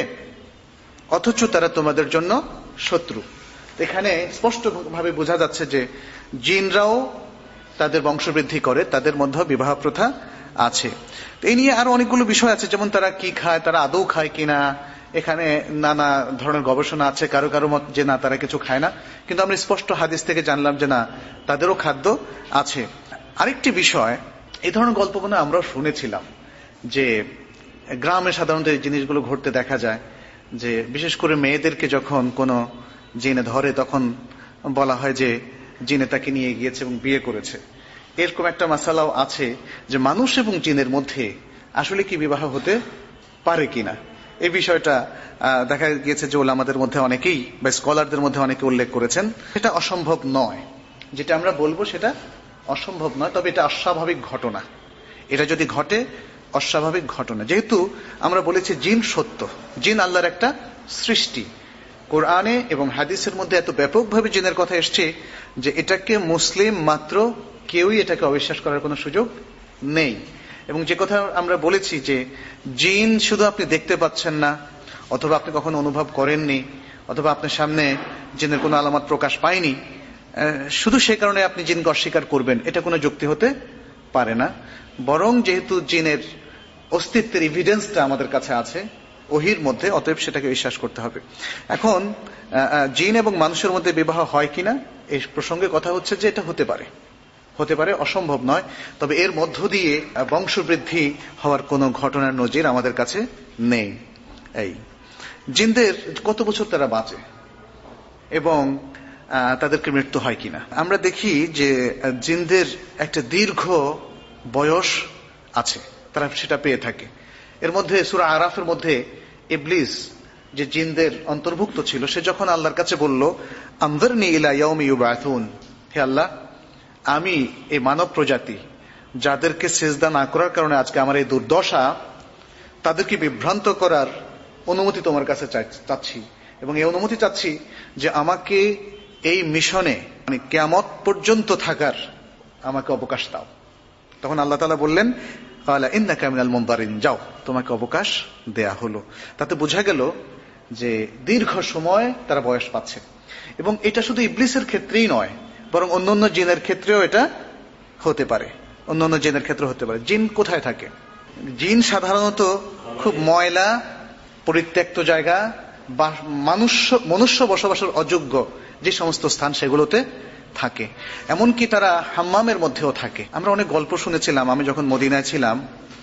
অথচ তারা তোমাদের জন্য শত্রু। এখানে স্পষ্টভাবে বোঝা যাচ্ছে যে জিনরাও তাদের বংশবৃদ্ধি করে, তাদের মধ্যে বিবাহ প্রথা আছে। এই নিয়ে আরো অনেকগুলো বিষয় আছে, যেমন তারা কি খায়, তারা আদৌ খায় কিনা, এখানে নানা ধরনের গবেষণা আছে। কারো কারো মত যে না তারা কিছু খায় না, কিন্তু আমরা স্পষ্ট হাদিস থেকে জানলাম যে না তাদেরও খাদ্য আছে। আরেকটি বিষয়, এই ধরনের গল্প মনে আমরাও শুনেছিলাম যে গ্রামে সাধারণত এই জিনিসগুলো ঘটতে দেখা যায়, যে বিশেষ করে মেয়েদেরকে যখন কোনো জিনে ধরে তখন বলা হয় যে জিনে তাকে নিয়ে গিয়েছে এবং বিয়ে করেছে। এরকম একটা মাসালাও আছে যে মানুষ এবং জিনের মধ্যে আসলে কি বিবাহ হতে পারে কিনা। এই বিষয়টা দেখা গিয়েছে যে ওলামাদের মধ্যে অনেকেই বা স্কলারদের মধ্যে অনেকে উল্লেখ করেছেন। এটা অসম্ভব নয়, যেটা আমরা বলবো সেটা অসম্ভব নয়, তবে এটা অস্বাভাবিক ঘটনা। এটা যদি ঘটে অস্বাভাবিক ঘটনা, যেহেতু আমরা বলেছি জিন সত্য, জিন আল্লাহর একটা সৃষ্টি। কোরআনে এবং হাদিসের মধ্যে এত ব্যাপকভাবে জিনের কথা এসছে যে এটাকে মুসলিম মাত্র কেউই এটাকে অবিশ্বাস করার কোনো সুযোগ নেই। এবং যে কথা আমরা বলেছি যে জিন শুধু আপনি দেখতে পাচ্ছেন না, অথবা আপনি কখনো অনুভব করেননি, অথবা আপনার সামনে জিনের কোনো আলামত প্রকাশ পায়নি, শুধু সেই কারণে আপনি জিনকে অস্বীকার করবেন, এটা কোনো যুক্তি হতে পারে না। বরং যেহেতু জিনের অস্তিত্বের এভিডেন্সটা আমাদের কাছে আছে ওহির মধ্যে, অতএব সেটাকে বিশ্বাস করতে হবে। এখন জিন এবং মানুষের মধ্যে বিবাহ হয় কিনা এই প্রসঙ্গে কথা হচ্ছে যে এটা হতে পারে, হতে পারে, অসম্ভব নয়। তবে এর মধ্য দিয়ে বংশবৃদ্ধি হওয়ার কোনো ঘটনার নজির আমাদের কাছে নেই। এই জিনদের কত বছর তারা বাঁচে এবং তাদেরকে মৃত্যু হয় কিনা আমরা দেখি যে জিনদের একটা দীর্ঘ বয়স আছে, তারা সেটা পেয়ে থাকে। এর মধ্যে সূরা আরাফের মধ্যে ইবলিস যে জিনদের অন্তর্ভুক্ত ছিল, সে যখন আল্লাহর কাছে বলল আনযিরনি ইলা ইয়াউমি ইউবআসুন, হে আল্লাহ আমি এই মানব প্রজাতি যাদেরকে সিজদা না করার কারণে আজকে আমার এই দুর্দশা, তাদেরকে বিভ্রান্ত করার অনুমতি তোমার কাছে চাচ্ছি, এবং এই অনুমতি চাচ্ছি যে আমাকে এই মিশনে মানে কিয়ামত পর্যন্ত থাকার আমাকে অবকাশ দাও। তখন আল্লাহ তাআলা বললেন ক্বালা ইন্নাকা মিনাল মুনযারিন, যাও তোমাকে অবকাশ দেয়া হলো। তাতে বোঝা গেল যে দীর্ঘ সময় তারা বয়স পাচ্ছে। এবং এটা শুধু ইবলিসের ক্ষেত্রেই নয়, বরং অন্যান্য জিনের ক্ষেত্রেও এটা হতে পারে, অন্যান্য জিনের ক্ষেত্রে হতে পারে। জিন কোথায় থাকে? জিন সাধারণত খুব ময়লা পরিত্যক্ত জায়গা বা মানুষ মনুষ্য বসবাসের অযোগ্য যে সমস্ত স্থান সেগুলোতে থাকে। এমনকি তারা হাম্মামের মধ্যেও থাকে। আমরা অনেক গল্প শুনেছিলাম আমি যখন মদিনায় ছিলাম,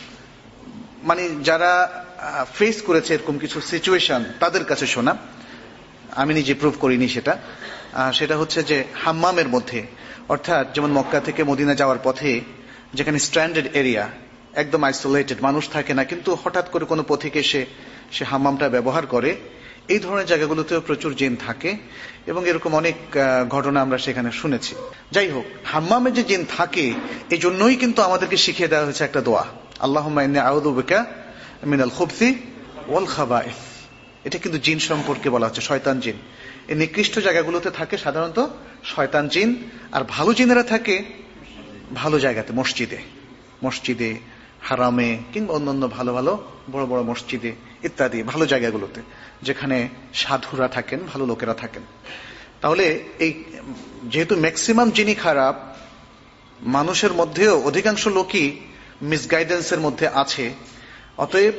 মানে যারা ফেস করেছে এরকম কিছু সিচুয়েশন তাদের কাছে শোনা, আমি নিজে প্রুভ করিনি সেটা। সেটা হচ্ছে যে হাম্মামের মধ্যে, অর্থাৎ যেমন মক্কা থেকে মদিনা যাওয়ার পথে যেখানে স্ট্র্যান্ডেড এরিয়া, একদম আইসোলেটেড, মানুষ থাকে না, কিন্তু হঠাৎ করে কোনো পথিক এসে সে হাম্মামটা ব্যবহার করে, এই ধরনের জায়গাগুলোতেও প্রচুর জিন থাকে এবং এরকম অনেক ঘটনা আমরা সেখানে শুনেছি। যাই হোক, হাম্মামে যে জিন থাকে এই জন্যই কিন্তু আমাদেরকে শিখিয়ে দেওয়া হয়েছে একটা দোয়া, আল্লাহুম্মা ইন্নী আউযু বিকা মিনাল খুবসি ওয়াল খাবাইস। এটা কিন্তু জিন সম্পর্কে বলা হচ্ছে, শয়তান জিন। এই নিকৃষ্ট জায়গাগুলোতে থাকে সাধারণত শয়তান জিন, আর ভালো জিনেরা থাকে ভালো জায়গাতে, মসজিদে, মসজিদে, হারামে, কিংবা অন্যান্য ভালো ভালো বড় বড় মসজিদে ইত্যাদি ভালো জায়গাগুলোতে, যেখানে সাধুরা থাকেন, ভালো লোকেরা থাকেন। তাহলে এই যেহেতু ম্যাক্সিমাম জিনই খারাপ, মানুষের মধ্যেও অধিকাংশ লোকই মিসগাইডেন্সের মধ্যে আছে, অতএব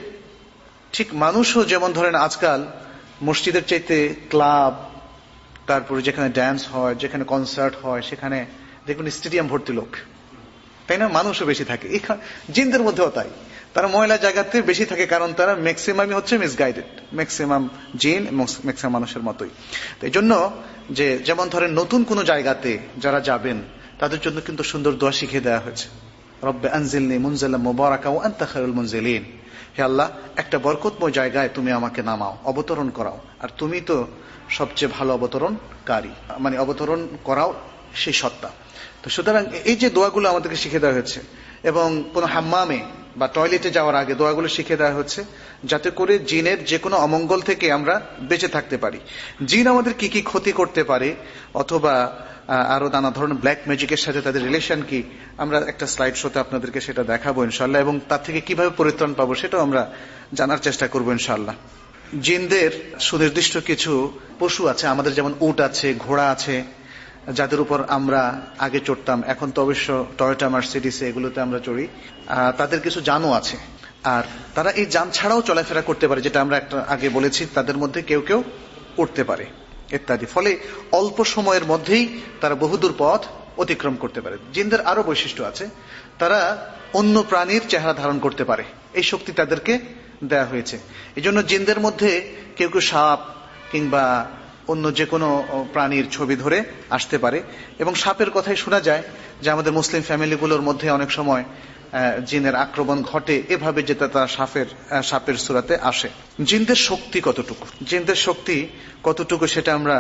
ঠিক মানুষও যেমন ধরেন আজকাল মসজিদের চাইতে ক্লাব, তারপরে যেখানে ড্যান্স হয়, যেখানে কনসার্ট হয়, সেখানে দেখুন স্টেডিয়াম ভর্তি লোক, তাই না? মানুষও বেশি থাকে। জিনদের মধ্যেও তাই, তারা মহিলা জায়গাতে বেশি থাকে, কারণ তারা ম্যাক্সিমামই হচ্ছে মিসগাইডেড, ম্যাক্সিমাম জিন ম্যাক্সিমাম মানুষের মতোই। তো এই জন্য যে যেমন ধরেন নতুন কোন জায়গাতে যারা যাবেন তাদের জন্য কিন্তু সুন্দর দোয়া শিখিয়ে দেওয়া হয়েছে, রব্বে আনজিলনি মুনজালাম মুবারাকা ওয়া আনতা খায়রুল মুনজিলিন। হে আল্লাহ, একটা বরকতময় জায়গায় তুমি আমাকে নামাও, অবতরণ করাও, আর তুমি তো সবচেয়ে ভালো অবতরণকারী, মানে অবতরণ করাও সেই সত্তা। তো সুতরাং এই যে দোয়াগুলো আমাদেরকে শিখে দেওয়া হয়েছে, এবং কোন হাম্মামে বা টয়লেটে যাওয়ার আগে দোয়াগুলো শিখে দেওয়া হচ্ছে, যাতে করে জিনের যে কোনো অমঙ্গল থেকে আমরা বেঁচে থাকতে পারি। জিন আমাদের কি কি ক্ষতি করতে পারে, অথবা আরো নানা ধরনের ব্ল্যাক ম্যাজিকের সাথে তাদের রিলেশন কি, আমরা একটা স্লাইড শোতে আপনাদেরকে সেটা দেখাবো ইনশাল্লাহ, এবং তার থেকে কিভাবে পরিত্রাণ পাবো সেটাও আমরা জানার চেষ্টা করবো ইনশাল্লাহ। জিনদের সুনির্দিষ্ট কিছু পশু আছে আমাদের, যেমন উট আছে, ঘোড়া আছে, যাদের উপর আমরা আগে চড়তাম, এখন তো অবশ্য টয়োটা মার্সিডিস এগুলোতে আমরা চড়ি। তাদের কিছু যানও আছে, আর তারা এই যান ছাড়াও চলাফেরা করতে পারে, যেটা আমরা একটা আগে বলেছি, তাদের মধ্যে কেউ কেউ উঠতে পারে ইত্যাদি। ফলে অল্প সময়ের মধ্যেই তারা বহুদূর পথ অতিক্রম করতে পারে। জিনদের আরো বৈশিষ্ট্য আছে, তারা অন্য প্রাণীর চেহারা ধারণ করতে পারে, এই শক্তি তাদেরকে দেয়া হয়েছে। এই জন্য জিনদের মধ্যে কেউ কেউ সাপ কিংবা অন্য যে কোনো প্রাণীর ছবি ধরে আসতে পারে, এবং সাপের কথাই শোনা যায় যে আমাদের মুসলিম ফ্যামিলিগুলোর মধ্যে অনেক সময় জিনের আক্রমণ ঘটে এভাবে, যে তারা সাপের সাপের সূরাতে আসে। জিনদের শক্তি কতটুকু, জিনদের শক্তি কতটুকু সেটা আমরা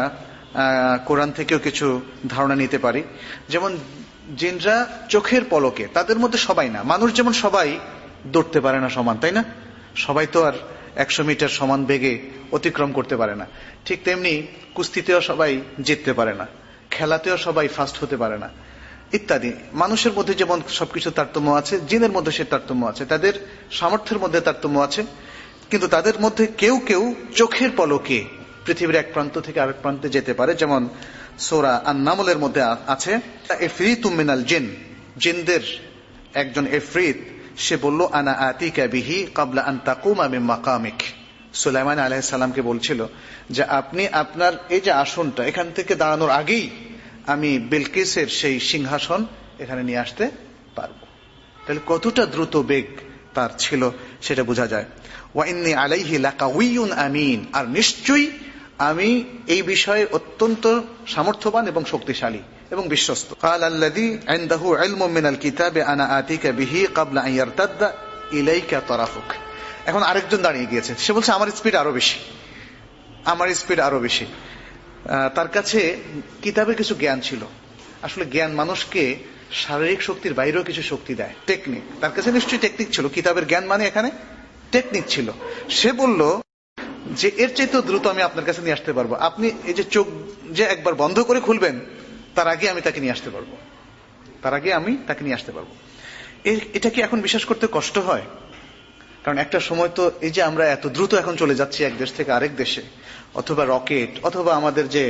কোরআন থেকেও কিছু ধারণা নিতে পারি। যেমন জিনরা চোখের পলকে, তাদের মধ্যে সবাই না, মানুষ যেমন সবাই দৌড়তে পারে না সমান, তাই না? সবাই তো আর একশো মিটার সমান বেগে অতিক্রম করতে পারে না। ঠিক তেমনি কুস্তিতেও সবাই জিততে পারে না, খেলাতেও সবাই ফার্স্ট হতে পারে না ইত্যাদি। মানুষের মধ্যে যেমন সবকিছু তারতম্য আছে, জিনের মধ্যে সে তারতম্য আছে, তাদের সামর্থ্যের মধ্যে তারতম্য আছে, কিন্তু তাদের মধ্যে কেউ কেউ চোখের পলকে পৃথিবীর এক প্রান্ত থেকে আরেক প্রান্তে যেতে পারে। যেমন সূরা আন-নামলের মধ্যে আছে, ইফরিতুম মিনাল জিন, জিনদের একজন ইফরিত, সে বলল আনা আতিকা বিহি ক্বাবলা আন তাকুমা মিন মাকামিক। সুলাইমান আলাইহিস সালামকে বলছিল যে আপনি আপনার এই যে আসনটা, এখান থেকে দাঁড়ানোর আগেই আমি বিলকিসের সেই সিংহাসন এখানে নিয়ে আসতে পারবো। তাহলে কতটা দ্রুত বেগ তার ছিল সেটা বোঝা যায়। ওয়া ইন্নী আলাইহি লাকাউইয়ুন আমিন, আর নিশ্চয়ই আমি এই বিষয়ে অত্যন্ত সামর্থ্যবান এবং শক্তিশালী এবং বিশ্বস্ত। ক্বালা আল্লাযী ইনদাহু ইলমুম মিনাল কিতাবি আনা আতিকা বিহি ক্বাবলা আন ইয়ারতাদ্দা ইলাইকা তারাফুক। এখন আরেকজন দাঁড়িয়ে গিয়েছে, সে বলছে আমার স্পিড আরো বেশি, আমার স্পিড আরো বেশি। তার কাছে কিতাবের কিছু জ্ঞান ছিল। আসলে জ্ঞান মানুষকে শারীরিক শক্তির বাইরেও কিছু শক্তি দেয়, টেকনিক। তার কাছে নিশ্চয়ই টেকনিক ছিল, কিতাবের জ্ঞান মানে এখানে টেকনিক ছিল। সে বলল যে এর চাইতে দ্রুত আমি আপনার কাছে নিয়ে আসতে পারবো, আপনি এই যে চোখ যে একবার বন্ধ করে খুলবেন তার আগে আমি তাকে নিয়ে আসতে পারবো, তার আগে আমি তাকে নিয়ে আসতে পারবো। এটা কি এখন বিশ্বাস করতে কষ্ট হয়? কারণ একটা সময় তো এই যে আমরা এত দ্রুত এখন চলে যাচ্ছি এক দেশ থেকে আরেক দেশে, অথবা রকেট, অথবা আমাদের যে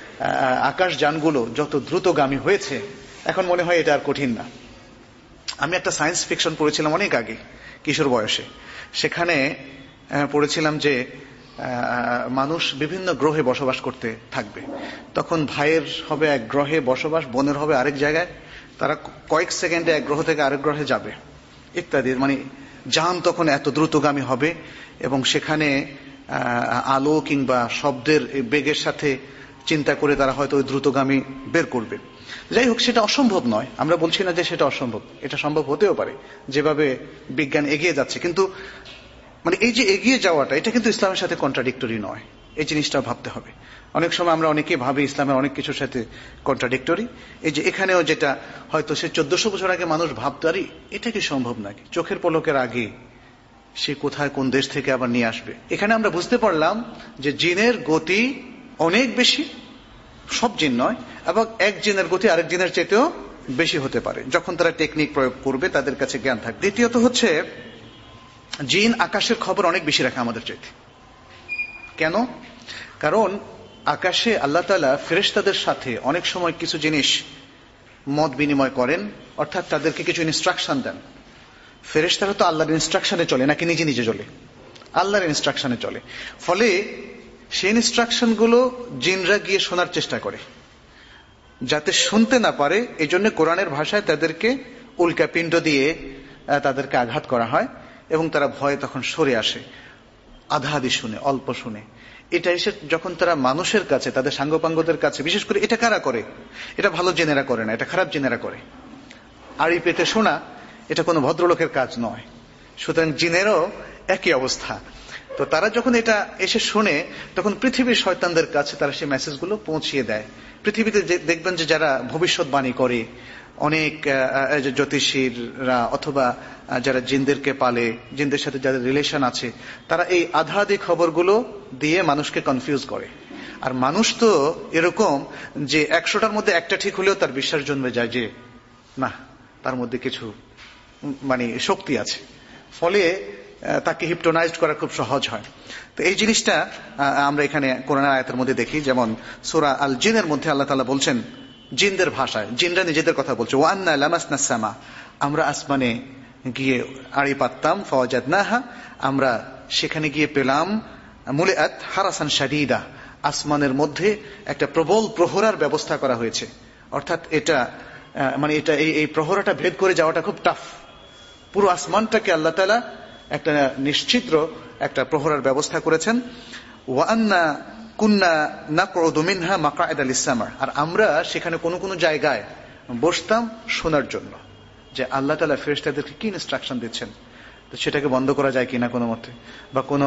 আকাশ যানগুলো যত দ্রুতগামী হয়েছে, এখন মনে হয় এটা আর কঠিন না। আমি একটা সায়েন্স ফিকশন পড়েছিলাম অনেক আগে, কিশোর বয়সে। সেখানে পড়েছিলাম যে মানুষ বিভিন্ন গ্রহে বসবাস করতে থাকবে, তখন ভাইয়ের হবে এক গ্রহে বসবাস, বোনের হবে আরেক জায়গায়, তারা কয়েক সেকেন্ডে এক গ্রহ থেকে আরেক গ্রহে যাবে ইত্যাদি। মানে জান তখন এত দ্রুতগামী হবে এবং সেখানে আলো কিংবা শব্দের বেগের সাথে চিন্তা করে তারা হয়তো ওই দ্রুতগামী বের করবে। যাই হোক, সেটা অসম্ভব নয়, আমরা বলছি না যে সেটা অসম্ভব, এটা সম্ভব হতেও পারে যেভাবে বিজ্ঞান এগিয়ে যাচ্ছে। কিন্তু মানে এই যে এগিয়ে যাওয়াটা, এটা কিন্তু ইসলামের সাথে কন্ট্রাডিক্টরি নয়, এই জিনিসটা ভাবতে হবে। অনেক সময় আমরা অনেকেই ভাবি ইসলামের অনেক কিছুর সাথে কন্ট্রাডিক্টরি। এই যে এখানেও যেটা হয়তো সে চোদ্দশো বছর আগে মানুষ ভাবতো, আরে এটা কি সম্ভব নাকি, চোখের পলকের আগে সে কোথায় কোন দেশ থেকে আবার নিয়ে আসবে। এখানে আমরা বুঝতে পারলাম যে জিনের গতি অনেক বেশি, সব জিন নয়, এবং এক জিনের গতি আরেক জিনের চাইতেও বেশি হতে পারে যখন তারা টেকনিক প্রয়োগ করবে, তাদের কাছে জ্ঞান থাকবে। দ্বিতীয়ত হচ্ছে জিন আকাশের খবর অনেক বেশি রাখে আমাদের চাইতে। কেন? কারণ আকাশে আল্লাহ তাআলা ফেরেশতাদের সাথে অনেক সময় কিছু জিনিস মত বিনিময় করেন, অর্থাৎ তাদেরকে কিছু ইনস্ট্রাকশন দেন। ফেরেশতারা তো আল্লাহর ইনস্ট্রাকশনে চলে নাকি নিজে নিজে চলে? আল্লাহর ইনস্ট্রাকশনে চলে। ফলে সেই ইনস্ট্রাকশন গুলো জিনরা গিয়ে শোনার চেষ্টা করে, যাতে শুনতে না পারে। এই জন্য কোরআনের ভাষায় তাদেরকে উল্কা পিণ্ড দিয়ে তাদেরকে আঘাত করা হয় এবং তারা ভয়ে তখন সরে আসে, আধা আধি শুনে, অল্প শুনে। এটা এসে যখন তারা মানুষের কাছে, তাদের সাঙ্গপাঙ্গদের কাছে, বিশেষ করে এটা কারা করে? এটা ভালো জেনেরা করে না, এটা খারাপ জেনেরা করে। আড়ি পেতে শোনা এটা কোনো ভদ্রলোকের কাজ নয়। সুতরাং জিনেরও একই অবস্থা। তো তারা যখন এটা এসে শুনে, তখন পৃথিবীর শয়তানদের কাছে তারা সেই মেসেজগুলো পৌঁছিয়ে দেয়। পৃথিবীতে দেখবেন যে যারা ভবিষ্যৎবাণী করে, অনেক জ্যোতিষীরা অথবা যারা জিনদেরকে পালে, জিনদের সাথে যাদের রিলেশন আছে, তারা এই আধা আধি খবরগুলো দিয়ে মানুষকে কনফিউজ করে। আর মানুষ তো এরকম যে একশোটার মধ্যে একটা ঠিক হলেও তার বিশ্বাস জন্মে যায় যে না, তার মধ্যে কিছু মানে শক্তি আছে। ফলে তাকে হিপটোনাইজড করা খুব সহজ হয়। তো এই জিনিসটা আমরা এখানে কোরআনের আয়াতের মধ্যে দেখি। যেমন সূরা আল জিনের মধ্যে আল্লাহ তাআলা বলছেন জিনদের ভাষায়, জিনরা নিজেদের কথা বলছে, ওয়ান্না লামাসনা সামা, আমরা আসমানে গিয়ে আড়ি পাততাম, ফাওয়াজাদনাহা, আমরা সেখানে গিয়ে পেলাম মুলিআত হারাসান শাদীদা, আসমানের মধ্যে একটা প্রবল প্রহরার ব্যবস্থা করা হয়েছে। অর্থাৎ এটা মানে এটা এই এই প্রহরাটা ভেদ করে যাওয়াটা খুব টাফ। পুরো আসমানটাকে আল্লাহ তাআলা একটা নিশ্চিদ্র একটা প্রহরার ব্যবস্থা করেছেন। ওয়ান্না কুন্না নাকউদু মিনহা মাকআদা লিস-সামা, আর আমরা সেখানে কোন কোন জায়গায় বসতাম শোনার জন্য, যে আল্লাহ তাআলা ফেরেশতাদেরকে কি ইনস্ট্রাকশন দিচ্ছেন, তো সেটাকে বন্ধ করা যায় কিনা কোনো মতে, বা কোনো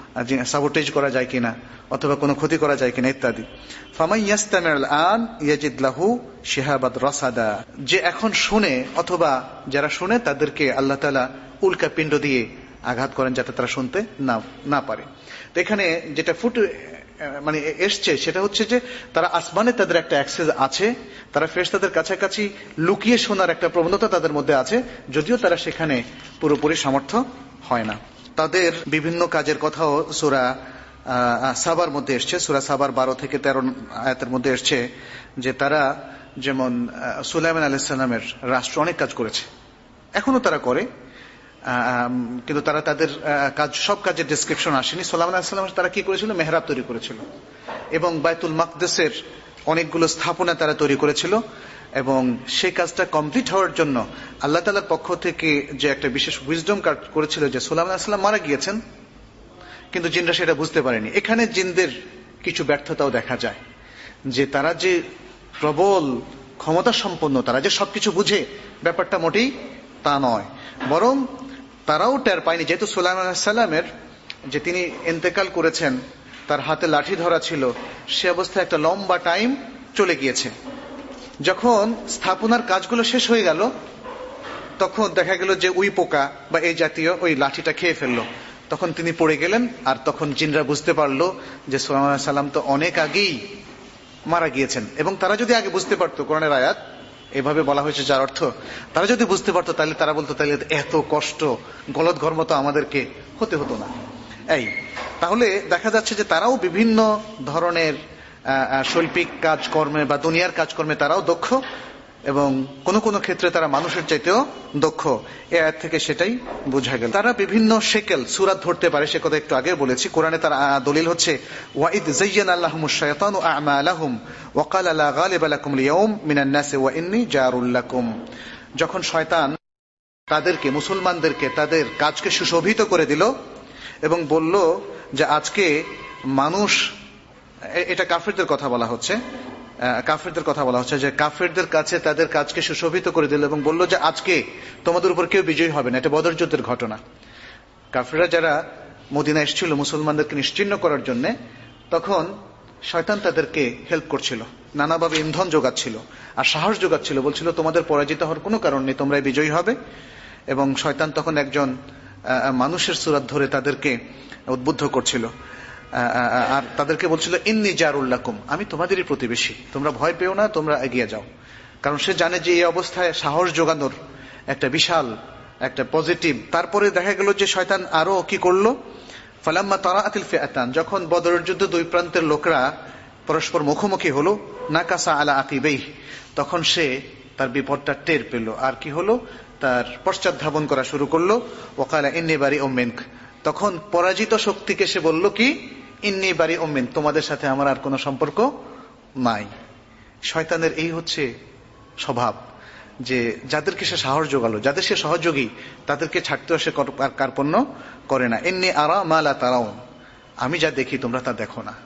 সাবোটেজ করা যায় কিনা, অথবা কোনো ক্ষতি করা যায় কিনা ইত্যাদি। ফামান ইয়াস্তামি'ল আন ইয়াজিদ লাহু শিহাবাদ রাসাদা, যে এখন শুনে অথবা যারা শুনে তাদেরকে আল্লাহ তাআলা উল্কা পিণ্ড দিয়ে আঘাত করেন যাতে তারা শুনতে না না পারে। তো এখানে যেটা ফুটে মানে এসছে সেটা হচ্ছে যে তারা আসমানে তাদের একটা অ্যাক্সেস আছে, তারা ফেরেশতাদের কাছাকাছি লুকিয়ে শোনার একটা প্রবণতা তাদের মধ্যে আছে, যদিও তারা সেখানে পুরোপুরি সামর্থ্য হয় না। তাদের বিভিন্ন কাজের কথাও সূরা সাবার মধ্যে এসছে, সূরা সাবার বারো থেকে তেরো আয়াতের মধ্যে এসছে যে তারা যেমন সুলাইমান আলাইহিস সালামের রাষ্ট্র অনেক কাজ করেছে, এখনো তারা করে, কিন্তু তারা তাদের কাজ সব কাজের ডেসক্রিপশন আসেনি। সুলাইমান আলাইহিস সালাম তারা কি করেছিল? মেহরাব তৈরি করেছিল এবং বাইতুল মাকদেসের অনেকগুলো স্থাপনা তারা তৈরি করেছিল, এবং সেই কাজটা কমপ্লিট হওয়ার জন্য আল্লাহ তাআলার পক্ষ থেকে যে একটা বিশেষ উইজডম কাজ করেছিল যে সুলাইমান আলাইহিস সালাম মারা গিয়েছেন, কিন্তু জিনরা সেটা বুঝতে পারেনি। এখানে জিনদের কিছু ব্যর্থতাও দেখা যায়, যে তারা যে প্রবল ক্ষমতা সম্পন্ন, তারা যে সবকিছু বুঝে, ব্যাপারটা মোটেই তা নয়। বরং তারাও টের পায়নি, যেহেতু সুলাইমান আলাইহিস সালামের যে তিনি ইন্তেকাল করেছেন, তার হাতে লাঠি ধরা ছিল, সে অবস্থায় একটা লম্বা টাইম চলে গিয়েছে। যখন স্থাপনার কাজগুলো শেষ হয়ে গেল, তখন দেখা গেল যে উই পোকা বা এই জাতীয় ওই লাঠিটা খেয়ে ফেললো, তখন তিনি পড়ে গেলেন। আর তখন জিনরা বুঝতে পারলো যে সুলাইমান আলাইহিস সালাম তো অনেক আগেই মারা গিয়েছেন। এবং তারা যদি আগে বুঝতে পারতো, কোরআনের আয়াত এভাবে বলা হয়েছে যার অর্থ, তারা যদি বুঝতে পারতো তাহলে তারা বলতো তাহলে এত কষ্ট গলদ ঘর্ম তো আমাদেরকে হতে হতো না। এই তাহলে দেখা যাচ্ছে যে তারাও বিভিন্ন ধরনের শৈল্পিক কাজকর্মে বা দুনিয়ার কাজকর্মে তারাও দক্ষ, এবং কোন কোন ক্ষেত্রে তারা মানুষের চাইতেও দক্ষ। এই আয়াত থেকে সেটাই বোঝা গেল। তারা বিভিন্ন শেকেল সূরাত ধরতে পারে, সে কথা একটু আগে বলেছি। কোরআনে তার দলিল হচ্ছে ওয়াইদ যায়্যানা লাহুমুশ শায়াতানু আ'মালাহুম ওয়া ক্বালা লা গালিবা লাকুম আল-ইয়াওম মিনান নাসি ওয়া ইন্নী জারুল লাকুম। যখন শয়তান তাদেরকে, মুসলমানদেরকে তাদের কাজকে সুশোভিত করে দিল এবং বলল যে আজকে মানুষ, এটা কাফিরদের কথা বলা হচ্ছে, কাফিরদের কথা বলা হচ্ছে যে কাফিরদের কাছে তাদের কাজকে সুশোভিত করে দিল এবং বলল যে আজকে তোমাদের উপর কেউ বিজয়ী হবে না। এটা বদর যুদ্ধের ঘটনা। কাফিররা যারা মদিনা এসেছিল মুসলমানদেরকে নিশ্চিহ্ন করার জন্য, তখন শয়তান তাদেরকে হেল্প করছিল, নানাভাবে ইন্ধন যোগাচ্ছিল আর সাহস যোগাচ্ছিল, বলছিল তোমাদের পরাজিত হওয়ার কোনো কারণ নেই, তোমরা বিজয়ী হবে। এবং শয়তান তখন একজন মানুষের সূরত ধরে তাদেরকে উদ্বুদ্ধ করছিল আর তাদেরকে বলছিল ইন্নী জারুল লাকুম, আমি তোমাদেরই প্রতিবেশী, তোমরা ভয় পেও না, তোমরা এগিয়ে যাও। কারণ সে জানে যে এই অবস্থায় সাহস যোগানোর একটা বিশাল একটা পজিটিভ। তারপরে দেখা গেল যে শয়তান আরো কি করলো, ফালাম্মা তারাআতিল ফিআতান, যখন বদরের যুদ্ধ দুই প্রান্তের লোকরা পরস্পর মুখোমুখি হলো, নাকাসা আলা আকিবাইহ, তখন সে তার বিপদটা টের পেল আর কি হলো, তার পশ্চাৎ ধাবন করা শুরু করলো। ওয়াকালা ইন্নী বারিউম মিনক, তখন পরাজিত শক্তিকে সে বলল কি, ইন্নী বারিউম মিনক, তোমাদের সাথে আমার আর কোনো সম্পর্ক নাই। শয়তানের এই হচ্ছে স্বভাব, যে যাদেরকে সে সাহস যোগালো, যাদের সে সহযোগী, তাদেরকে ছাড়তেও সে কার্পণ্য করে না। ইন্নী আরা মা লা তারাউন, আমি যা দেখি তোমরা তা দেখো না।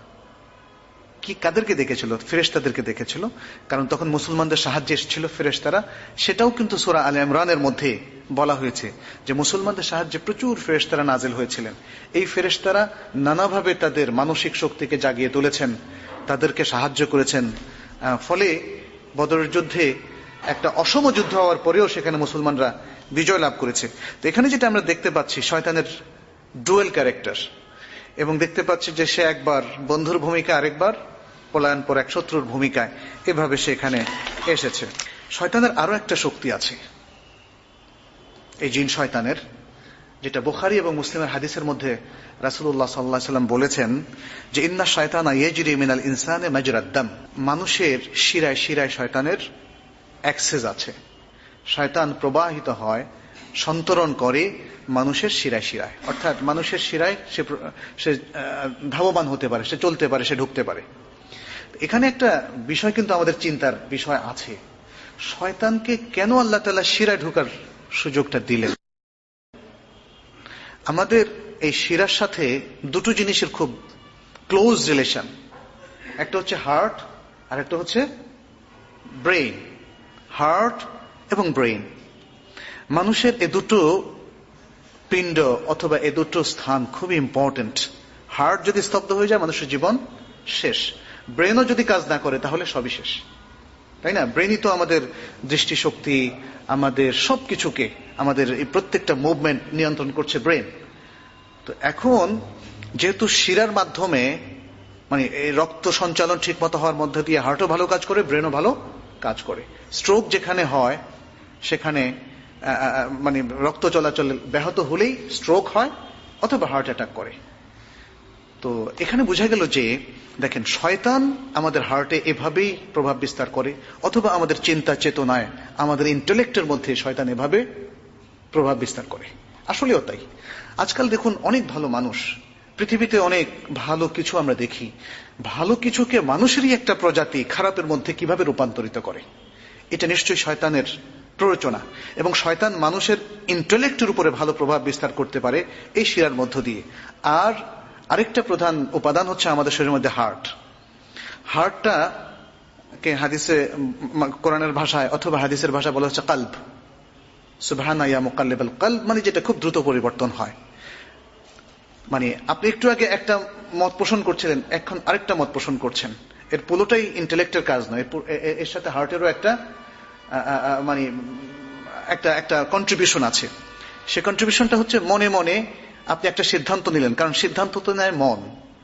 কি কাদেরকে দেখেছিল? ফেরেশতাদেরকে দেখেছিল, কারণ তখন মুসলমানদের সাহায্যে এসেছিল ফেরেশতারা। সেটাও কিন্তু সূরা আলে ইমরানের মধ্যে বলা হয়েছে যে মুসলমানদের সাহায্যে প্রচুর ফেরেশতারা নাজিল হয়েছিলেন। এই ফেরেশতারা নানাভাবে তাদের মানসিক শক্তিকে জাগিয়ে তুলেছেন, তাদেরকে সাহায্য করেছেন। ফলে বদরের যুদ্ধে একটা অসম যুদ্ধ হওয়ার পরেও সেখানে মুসলমানরা বিজয় লাভ করেছে। তো এখানে যেটা আমরা দেখতে পাচ্ছি, শয়তানের ডুয়েল ক্যারেক্টার, এবং দেখতে পাচ্ছি যে সে একবার বন্ধুর ভূমিকা, আরেকবার পলায়ন পর এক শত্রুর ভূমিকায়, এভাবে সে এখানে এসেছে। শয়তানের আরো একটা শক্তি আছে, এই জিন শয়তানের, যেটা বুখারী এবং মুসলিমের হাদিসের মধ্যে রাসূলুল্লাহ সাল্লাল্লাহু আলাইহি ওয়াসাল্লাম বলেছেন যে ইন্না শায়তানা ইয়াজরি মিনাল ইনসানি মাজরাদ দাম, মানুষের শিরায় শিরায় শয়তানের অ্যাক্সেস আছে। শয়তান প্রবাহিত হয়, সন্তরণ করে মানুষের শিরায় শিরায়, অর্থাৎ মানুষের শিরায় সে সে ধাবমান হতে পারে, সে চলতে পারে, সে ঢুকতে পারে। এখানে একটা বিষয় কিন্তু আমাদের চিন্তার বিষয় আছে, শয়তানকে কেন আল্লাহ তাআলা শিরায় ঢোকার সুযোগটা দিলেন? আমাদের এই শিরার সাথে দুটো জিনিসের খুব ক্লোজ রিলেশন, একটা হচ্ছে হার্ট আর একটা হচ্ছে ব্রেইন। হার্ট এবং ব্রেইন, মানুষের এ দুটো পিণ্ড অথবা এ দুটো স্থান খুবই ইম্পর্টেন্ট। হার্ট যদি স্তব্ধ হয়ে যায় মানুষের জীবন শেষ, ব্রেনও যদি কাজ না করে তাহলে সবই শেষ, তাই না? ব্রেনই তো আমাদের দৃষ্টিশক্তি, আমাদের সবকিছুকে, আমাদের এই প্রত্যেকটা মুভমেন্ট নিয়ন্ত্রণ করছে ব্রেন। তো এখন যেহেতু শিরার মাধ্যমে মানে এই রক্ত সঞ্চালন ঠিক মতো হওয়ার মধ্যে দিয়ে হার্টও ভালো কাজ করে, ব্রেনও ভালো কাজ করে। স্ট্রোক যেখানে হয় সেখানে মানে রক্ত চলাচল ব্যাহত হলেই স্ট্রোক হয় অথবা হার্ট অ্যাটাক করে। তো এখানে বোঝা গেল যে দেখেন, শয়তান আমাদের হার্টে এভাবেই প্রভাব বিস্তার করে, অথবা আমাদের চিন্তা চেতনায়, আমাদের ইন্টেলেক্টের মধ্যে শয়তান এভাবে প্রভাব বিস্তার করে। আসলেও তাই। আজকাল দেখুন অনেক ভালো মানুষ, পৃথিবীতে অনেক ভালো কিছু আমরা দেখি, ভালো কিছুকে মানুষেরই একটা প্রজাতি খারাপের মধ্যে কিভাবে রূপান্তরিত করে, এটা নিশ্চয়ই শয়তানের প্ররোচনা। এবং শয়তান মানুষের ইন্টেলেক্টের উপরে ভালো প্রভাব বিস্তার করতে পারে এই শিরার মধ্য দিয়ে। আর আরেকটা প্রধান উপাদান হচ্ছে আমাদের শরীরের মধ্যে হার্ট। হার্টটা কে হাদিসে, কোরআনের ভাষায় অথবা হাদিসের ভাষায় বলা হচ্ছে কলব। সুবহানা ইয়া মুকাল্লিবাল কলব, মানে যেটা খুব দ্রুত পরিবর্তন হয়। মানে আপনি একটু আগে একটা মত পোষণ করছিলেন, এখন আরেকটা মত পোষণ করছেন। এর পুরোটাই ইন্টেলেক্টের কাজ নয়, এর সাথে হার্টেরও একটা মানে একটা একটা কন্ট্রিবিউশন আছে। সে কন্ট্রিবিউশনটা হচ্ছে মনে মনে আপনি একটা সিদ্ধান্ত নিলেন, কারণ সিদ্ধান্ত তো নেয় মন।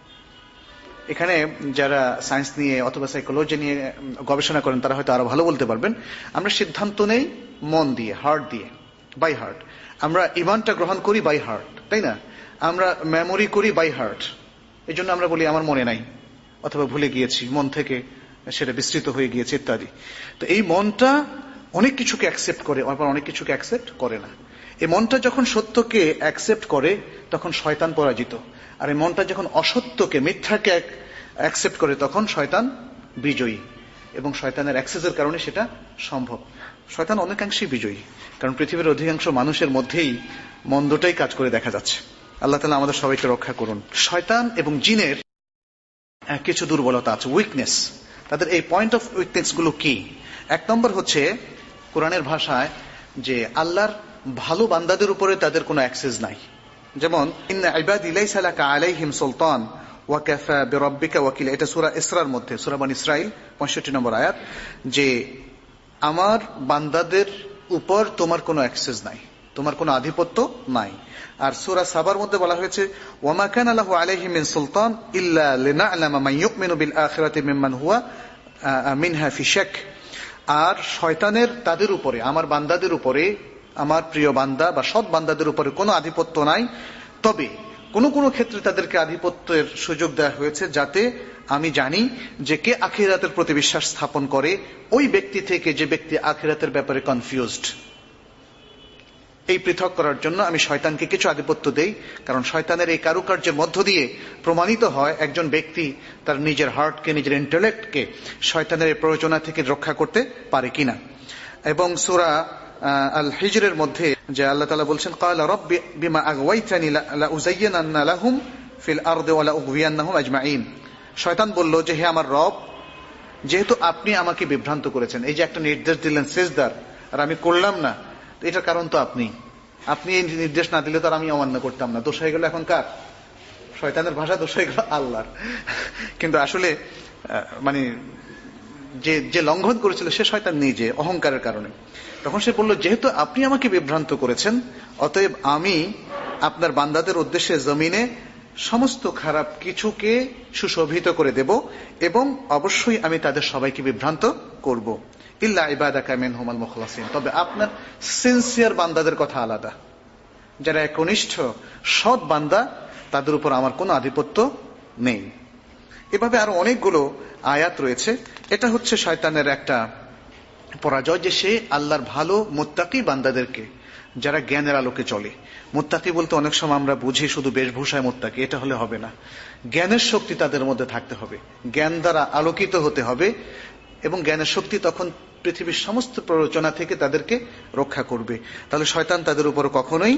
এখানে যারা সায়েন্স নিয়ে অথবা সাইকোলজি নিয়ে গবেষণা করেন তারা হয়তো আরো ভালো বলতে পারবেন। আমরা সিদ্ধান্ত নেই মন দিয়ে, হার্ট দিয়ে, বাই হার্ট। আমরা ইমানটা গ্রহণ করি বাই হার্ট, তাই না? আমরা মেমোরি করি বাই হার্ট। এই জন্য আমরা বলি আমার মনে নাই, অথবা ভুলে গিয়েছি, মন থেকে সেটা বিস্তৃত হয়ে গিয়েছে ইত্যাদি। তো এই মনটা অনেক কিছুকে অ্যাকসেপ্ট করে, আবার অনেক কিছুকে অ্যাকসেপ্ট করে না। এই মনটা যখন সত্যকে অ্যাকসেপ্ট করে তখন শয়তান পরাজিত, আর এই মনটা যখন অসত্যকে, মিথ্যাকে অ্যাকসেপ্ট করে তখন শয়তান বিজয়ী। এবং শয়তানের অ্যাক্সেসের কারণে সেটা সম্ভব। শয়তান অনেকাংশেই বিজয়ী, কারণ পৃথিবীর অধিকাংশ মানুষের মধ্যেই মন্দটাই কাজ করে দেখা যাচ্ছে। আল্লাহ তাআলা আমাদের সবাইকে রক্ষা করুন। শয়তান এবং জিনের কিছু দুর্বলতা আছে, উইকনেস। তাদের এই পয়েন্ট অফ উইকনেস গুলো কি? এক নম্বর হচ্ছে কোরআনের ভাষায় যে আল্লাহর ভালো বান্দাদের উপরে তাদের কোনো অ্যাক্সেস নাই। যেমন ইন্না ইবাদি লাইসা লাকা আলাইহিম সুলতান ওয়া কাফা বিরাব্বিকা ওয়াকিলা, এটা সূরা ইসরার মধ্যে, সূরা বনী ইসরাইল পঁয়ষট্টি নম্বর আয়াত, যে আমার বান্দাদের উপর তোমার কোনো অ্যাক্সেস নাই, তোমার কোনো আধিপত্য নাই। আর সূরা সাবার মধ্যে বলা হয়েছে ওয়ামা কানা লাহু আলাইহিম মিন সুলতান ইল্লা লিনা'লামা মান ইউমিনু বিল আখিরাতি মিম্মান হুয়া মিনহা ফি শাক। আর শয়তানের তাদের উপরে, আমার বান্দাদের উপরে, আমার প্রিয় বান্দা বা সৎ বান্দাদের উপরে কোনো আধিপত্য নাই, তবে কোনো কোনো ক্ষেত্রে তাদেরকে আধিপত্যের সুযোগ দেওয়া হয়েছে যাতে আমি জানি যে কে আখিরাতের প্রতি বিশ্বাস স্থাপন করে ওই ব্যক্তি থেকে যে ব্যক্তি আখিরাতের ব্যাপারে কনফিউজড। এই পৃথক করার জন্য আমি শয়তানকে কিছু আধিপত্য দেই, কারণ শয়তানের এই কারুকার্যের মধ্য দিয়ে প্রমাণিত হয় একজন ব্যক্তি তার নিজের হার্টকে, নিজের ইন্টেলেক্টকে শয়তানের এই প্ররোচনা থেকে রক্ষা করতে পারে কিনা। এবং সূরা আল হিজরের মধ্যে যে আল্লাহ তাআলা বলছেন ক্বালা রাব্বি বিমা আগওয়াইতানি লা উযায়্যিনান্না লাহুম ফিল আরদি ওয়া লা উগওয়িয়ান্নাহুম আজমাইন। শয়তান বলল যে হে আমার রব, যেহেতু আপনি আমাকে বিভ্রান্ত করেছেন, এই যে একটা নির্দেশ দিলেন সিজদার আর আমি করলাম না, এটার কারণ তো আপনি আপনি এই নির্দেশ না দিলে তো আমি অমান্য করতাম না। দোষ হয়ে গেল এখন কার? শয়তানের ভাষা দোষ হয়ে গেল আল্লাহর। কিন্তু আসলে মানে যে যে লঙ্ঘন করেছিল সে শয়তান নিজে, অহংকারের কারণে। তখন সে বলল যেহেতু আপনি আমাকে বিভ্রান্ত করেছেন, অতএব আমি আপনার বান্দাদের উদ্দেশ্যে জমিনে সমস্ত খারাপ কিছুকে সুশোভিত করে দেব এবং অবশ্যই আমি তাদের সবাইকে বিভ্রান্ত করব, ইল্লা ইবাদাকা মিনহুমুল মুখলাসিন। তবে আপনার সিনসিয়ার বান্দাদের কথা আলাদা, যারা একনিষ্ঠ সৎ বান্দা, তাদের উপর আমার কোনো আধিপত্য নেই। এভাবে আরো অনেকগুলো আয়াত রয়েছে। এটা হচ্ছে শয়তানের একটা পরাজয়, যে সে আল্লাহর ভালো মুত্তাকি বান্দাদেরকে, যারা জ্ঞানের আলোকে চলে। মুত্তাকি বলতে অনেক সময় আমরা বুঝি শুধু বেশভূষায় মুত্তাকি, এটা হলে হবে না। জ্ঞানের শক্তি তাদের মধ্যে থাকতে হবে, জ্ঞান দ্বারা আলোকিত হতে হবে, এবং জ্ঞানের শক্তি তখন পৃথিবীর সমস্ত প্ররোচনা থেকে তাদেরকে রক্ষা করবে। তাহলে শয়তান তাদের উপর কখনোই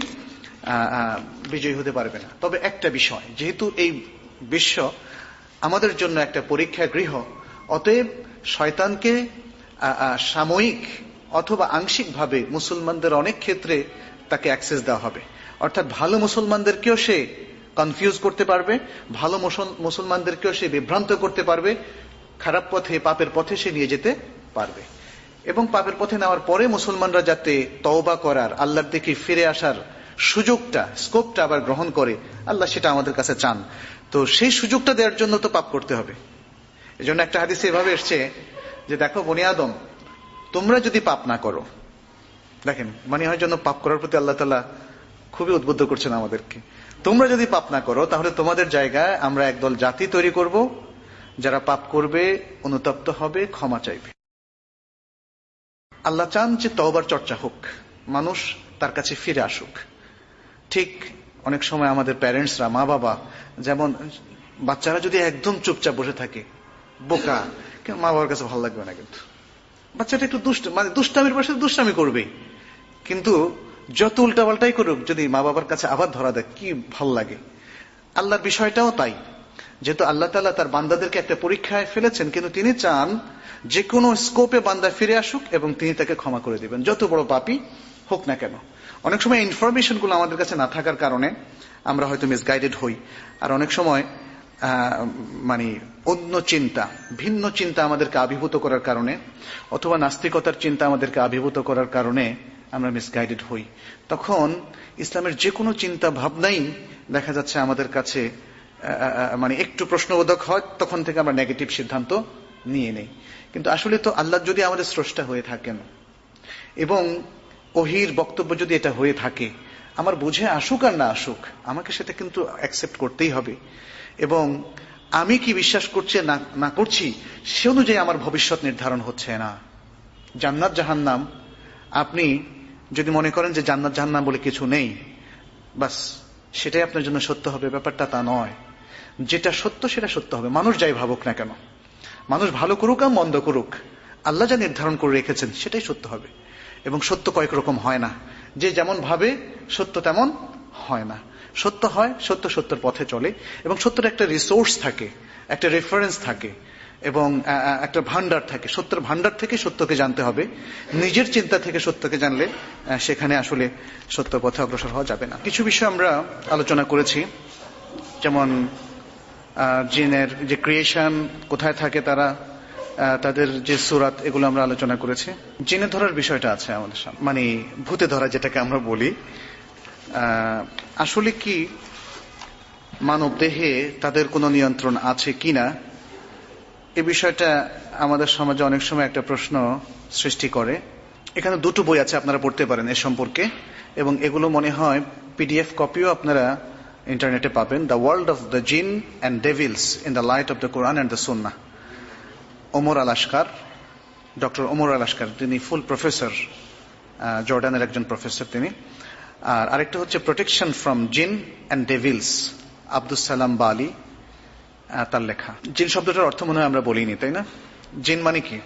বিজয়ী হতে পারবে না। তবে একটা বিষয়, যেহেতু এই বিশ্ব আমাদের জন্য একটা পরীক্ষা গৃহ, অতএব শয়তানকে সাময়িক অথবা আংশিকভাবে মুসলমানদের অনেক ক্ষেত্রে তাকে অ্যাক্সেস দেওয়া হবে। অর্থাৎ ভালো মুসলমানদেরকেও সে কনফিউজ করতে পারবে, ভালো মুসলমানদেরকেও সে বিভ্রান্ত করতে পারবে, খারাপ পথে, পাপের পথে সে নিয়ে যেতে পারবে। এবং পাপের পথে নেওয়ার পরে মুসলমানরা যাতে তওবা করার, আল্লাহর দিকে ফিরে আসার সুযোগটা, স্কোপটা আবার গ্রহণ করে, আল্লাহ সেটা আমাদের কাছে চান। তো সেই সুযোগটা দেওয়ার জন্য তো পাপ করতে হবে। এই জন্য একটা হাদিসে এভাবে এসছে যে দেখো বনি আদম, তোমরা যদি পাপ না করো, দেখেন মানে হয় জন্য পাপ করার প্রতি আল্লাহ তাআলা খুবই উদ্বুদ্ধ করছেন আমাদেরকে। তোমরা যদি পাপ না করো তাহলে তোমাদের জায়গায় আমরা একদল জাতি তৈরি করব, যারা পাপ করবে, অনুতপ্ত হবে, ক্ষমা চাইবে। আল্লাহ চান যে তওবার চর্চা হোক, মানুষ তার কাছে ফিরে আসুক। ঠিক অনেক সময় আমাদের প্যারেন্টসরা, মা বাবা, যেমন বাচ্চারা যদি একদম চুপচাপ বসে থাকে, বোকা, কেন মা বাবার কাছে ভালো লাগবে না। কিন্তু বাচ্চাটা একটু দুষ্ট, মানে দুষ্টামির পাশে দুষ্টামি করবে, কিন্তু যত উল্টাপাল্টাই করুক, যদি মা বাবার কাছে আবার ধরা দেয় কি ভাল লাগে। আল্লাহর বিষয়টাও তাই, যেহেতু আল্লাহ তাআলা তার বান্দাদেরকে একটা পরীক্ষায় ফেলেছেন, কিন্তু তিনি চান যে কোনো স্কোপে বান্দা ফিরে আসুক এবং তিনি তাকে ক্ষমা করে দিবেন, যত বড় পাপী হোক না কেন। অনেক সময় ইনফরমেশন গুলো আমাদের কাছে না থাকার কারণে আমরা হয়তো মিসগাইডেড হই, আর অনেক সময় মানে অন্য চিন্তা, ভিন্ন চিন্তা আমাদেরকে আবির্ভূত করার কারণে, অথবা নাস্তিকতার চিন্তা আমাদেরকে আবির্ভূত করার কারণে আমরা মিসগাইডেড হই। তখন ইসলামের যে কোনো চিন্তা ভাবনাই দেখা যাচ্ছে আমাদের কাছে মানে একটু প্রশ্নবোধক হয়, তখন থেকে আমরা নেগেটিভ সিদ্ধান্ত নিয়ে নেই। কিন্তু আসলে তো আল্লাহ যদি আমাদের স্রষ্টা হয়ে থাকেন এবং ওহীর বক্তব্য যদি এটা হয়ে থাকে, আমার বুঝে আসুক আর না আসুক, আমাকে সেটা কিন্তু অ্যাকসেপ্ট করতেই হবে। এবং আমি কি বিশ্বাস করছি না করছি সে অনুযায়ী আমার ভবিষ্যৎ নির্ধারণ হচ্ছে না। জান্নাত জাহান্নাম আপনি যদি মনে করেন যে জান্নাত জাহান্নাম বলে কিছু নেই, বাস সেটাই আপনার জন্য সত্য হবে, ব্যাপারটা তা নয়। যেটা সত্য সেটা সত্য হবে, মানুষ যাই ভাবুক না কেন, মানুষ ভালো করুক আর মন্দ করুক, আল্লাহ যা নির্ধারণ করে রেখেছেন সেটাই সত্য হবে। এবং সত্য কয়েক রকম হয় না, যে যেমন ভাবে সত্য তেমন হয় না। সত্য হয়, সত্য সত্যের পথে চলে, এবং সত্যের একটা রিসোর্স থাকে, একটা রেফারেন্স থাকে, এবং একটা ভান্ডার থাকে। সত্যের ভান্ডার থেকে সত্যকে জানতে হবে। নিজের চিন্তা থেকে সত্যকে জানলে সেখানে আসলে সত্য পথে অগ্রসর হওয়া যাবে না। কিছু বিষয় আমরা আলোচনা করেছি, যেমন জিনের যে ক্রিয়েশন, কোথায় থাকে তারা, তাদের যে সুরাত, এগুলো আমরা আলোচনা করেছি। জিনে ধরার বিষয়টা আছে আমাদের সামনে, মানে ভূতে ধরা যেটাকে আমরা বলি। আসলে কি মানব দেহে তাদের কোনো নিয়ন্ত্রণ আছে কিনা, এই বিষয়টা আমাদের সমাজে অনেক সময় একটা প্রশ্ন সৃষ্টি করে। এখানে দুটো বই আছে, আপনারা পড়তে পারেন এ সম্পর্কে, এবং এগুলো মনে হয় পিডিএফ কপিও আপনারা ইন্টারনেটে পাবেন। The world of the jinn and devils in the light of the Quran and the Sunnah, Omar al Ashqar, doctor Omar al Ashqar, তিনি ফুল প্রফেসর, জর্ডানের একজন প্রফেসর তিনি। আর আরেকটা হচ্ছে protection from jinn and devils, Abdus Salam Bali, তার লেখা। জিন শব্দটার অর্থ মনে হয় আমরা বলিনি, তাই না? জিন মানে কি?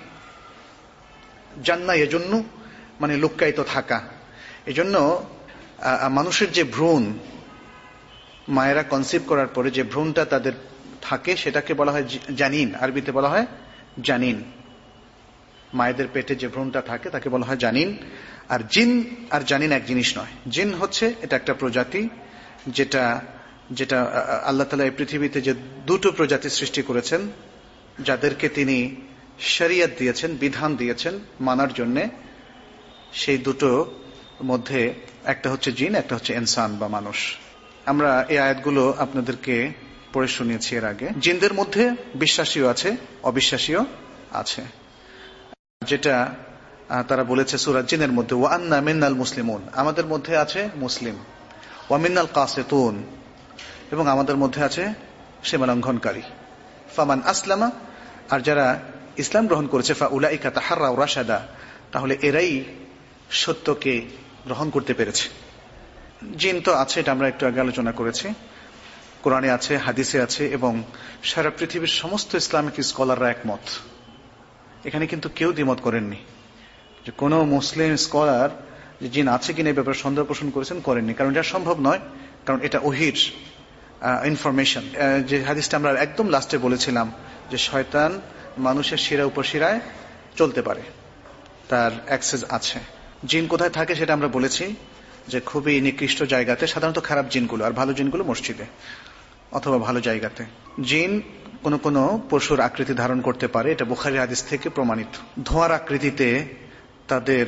জান্না এজন্য মানে লুক্কায়িত থাকা। এজন্য মানুষের যে ভ্রূণ, মায়েরা কনসিভ করার পরে যে ভ্রূণটা তাদের থাকে সেটাকে বলা হয় জানিন, আরবিতে বলা হয় জানিন। মায়েদের পেটে যে ভ্রূণটা থাকে তাকে বলা হয় জানিন। আর জিন আর জানিন এক জিনিস নয়। জিন হচ্ছে এটা একটা প্রজাতি, যেটা যেটা আল্লাহ তাআলা এই পৃথিবীতে যে দুটো প্রজাতি সৃষ্টি করেছেন, যাদেরকে তিনি শরিয়ত দিয়েছেন, বিধান দিয়েছেন মানার জন্য, সেই দুটো মধ্যে একটা হচ্ছে জিন, একটা হচ্ছে ইনসান বা মানুষ। আমরা এই আয়াতগুলো আপনাদেরকে পড়ে শুনিয়েছি এর আগে। জিনদের মধ্যে বিশ্বাসীও আছে, অবিশ্বাসীও আছে, যেটা তারা বলেছে সূরা জিনের মধ্যে, ওয়া আন্না মিন্নাল মুসলিমুন, আমাদের মধ্যে আছে মুসলিম, ওয়া মিন্নাল কাসিতুন, এবং আমাদের মধ্যে আছে সীমালঙ্ঘনকারী। ফামান আসলামা, আর যারা ইসলাম গ্রহণ করেছে, ফাউলাইকা তাহাররাউ রাশাদা, তাহলে এরাই সত্যকে গ্রহণ করতে পেরেছে। জিন তো আছে, এটা আমরা একটু আগে আলোচনা করেছি, কোরআনে আছে, হাদিসে আছে, এবং সারা পৃথিবীর সমস্ত ইসলামিক স্কলাররা একমত। এখানে কিন্তু কেউ দ্বিমত করেননি, যে কোনো মুসলিম স্কলার যে জিন আছে কিনা এই ব্যাপারে সন্দেহ পোষণ করেছেন, করেননি, কারণ এটা সম্ভব নয়, কারণ এটা ওহীর ইনফরমেশন। যে হাদিসটা আমরা একদম লাস্টে বলেছিলাম, যে শয়তান মানুষের শিরা উপশিরায় চলতে পারে, তার অ্যাক্সেস আছে। জিন কোথায় থাকে সেটা আমরা বলেছি, যে খুবই নিকৃষ্ট জায়গাতে, সাধারণত খারাপ জিনগুলো, আর ভালো জিনগুলো মসজিদে অথবা ভালো জায়গাতে। জিন কোন কোন পশুর আকৃতি ধারণ করতে পারে, এটা বুখারী হাদিস থেকে প্রমাণিত। ধোঁয়ার আকৃতিতে তাদের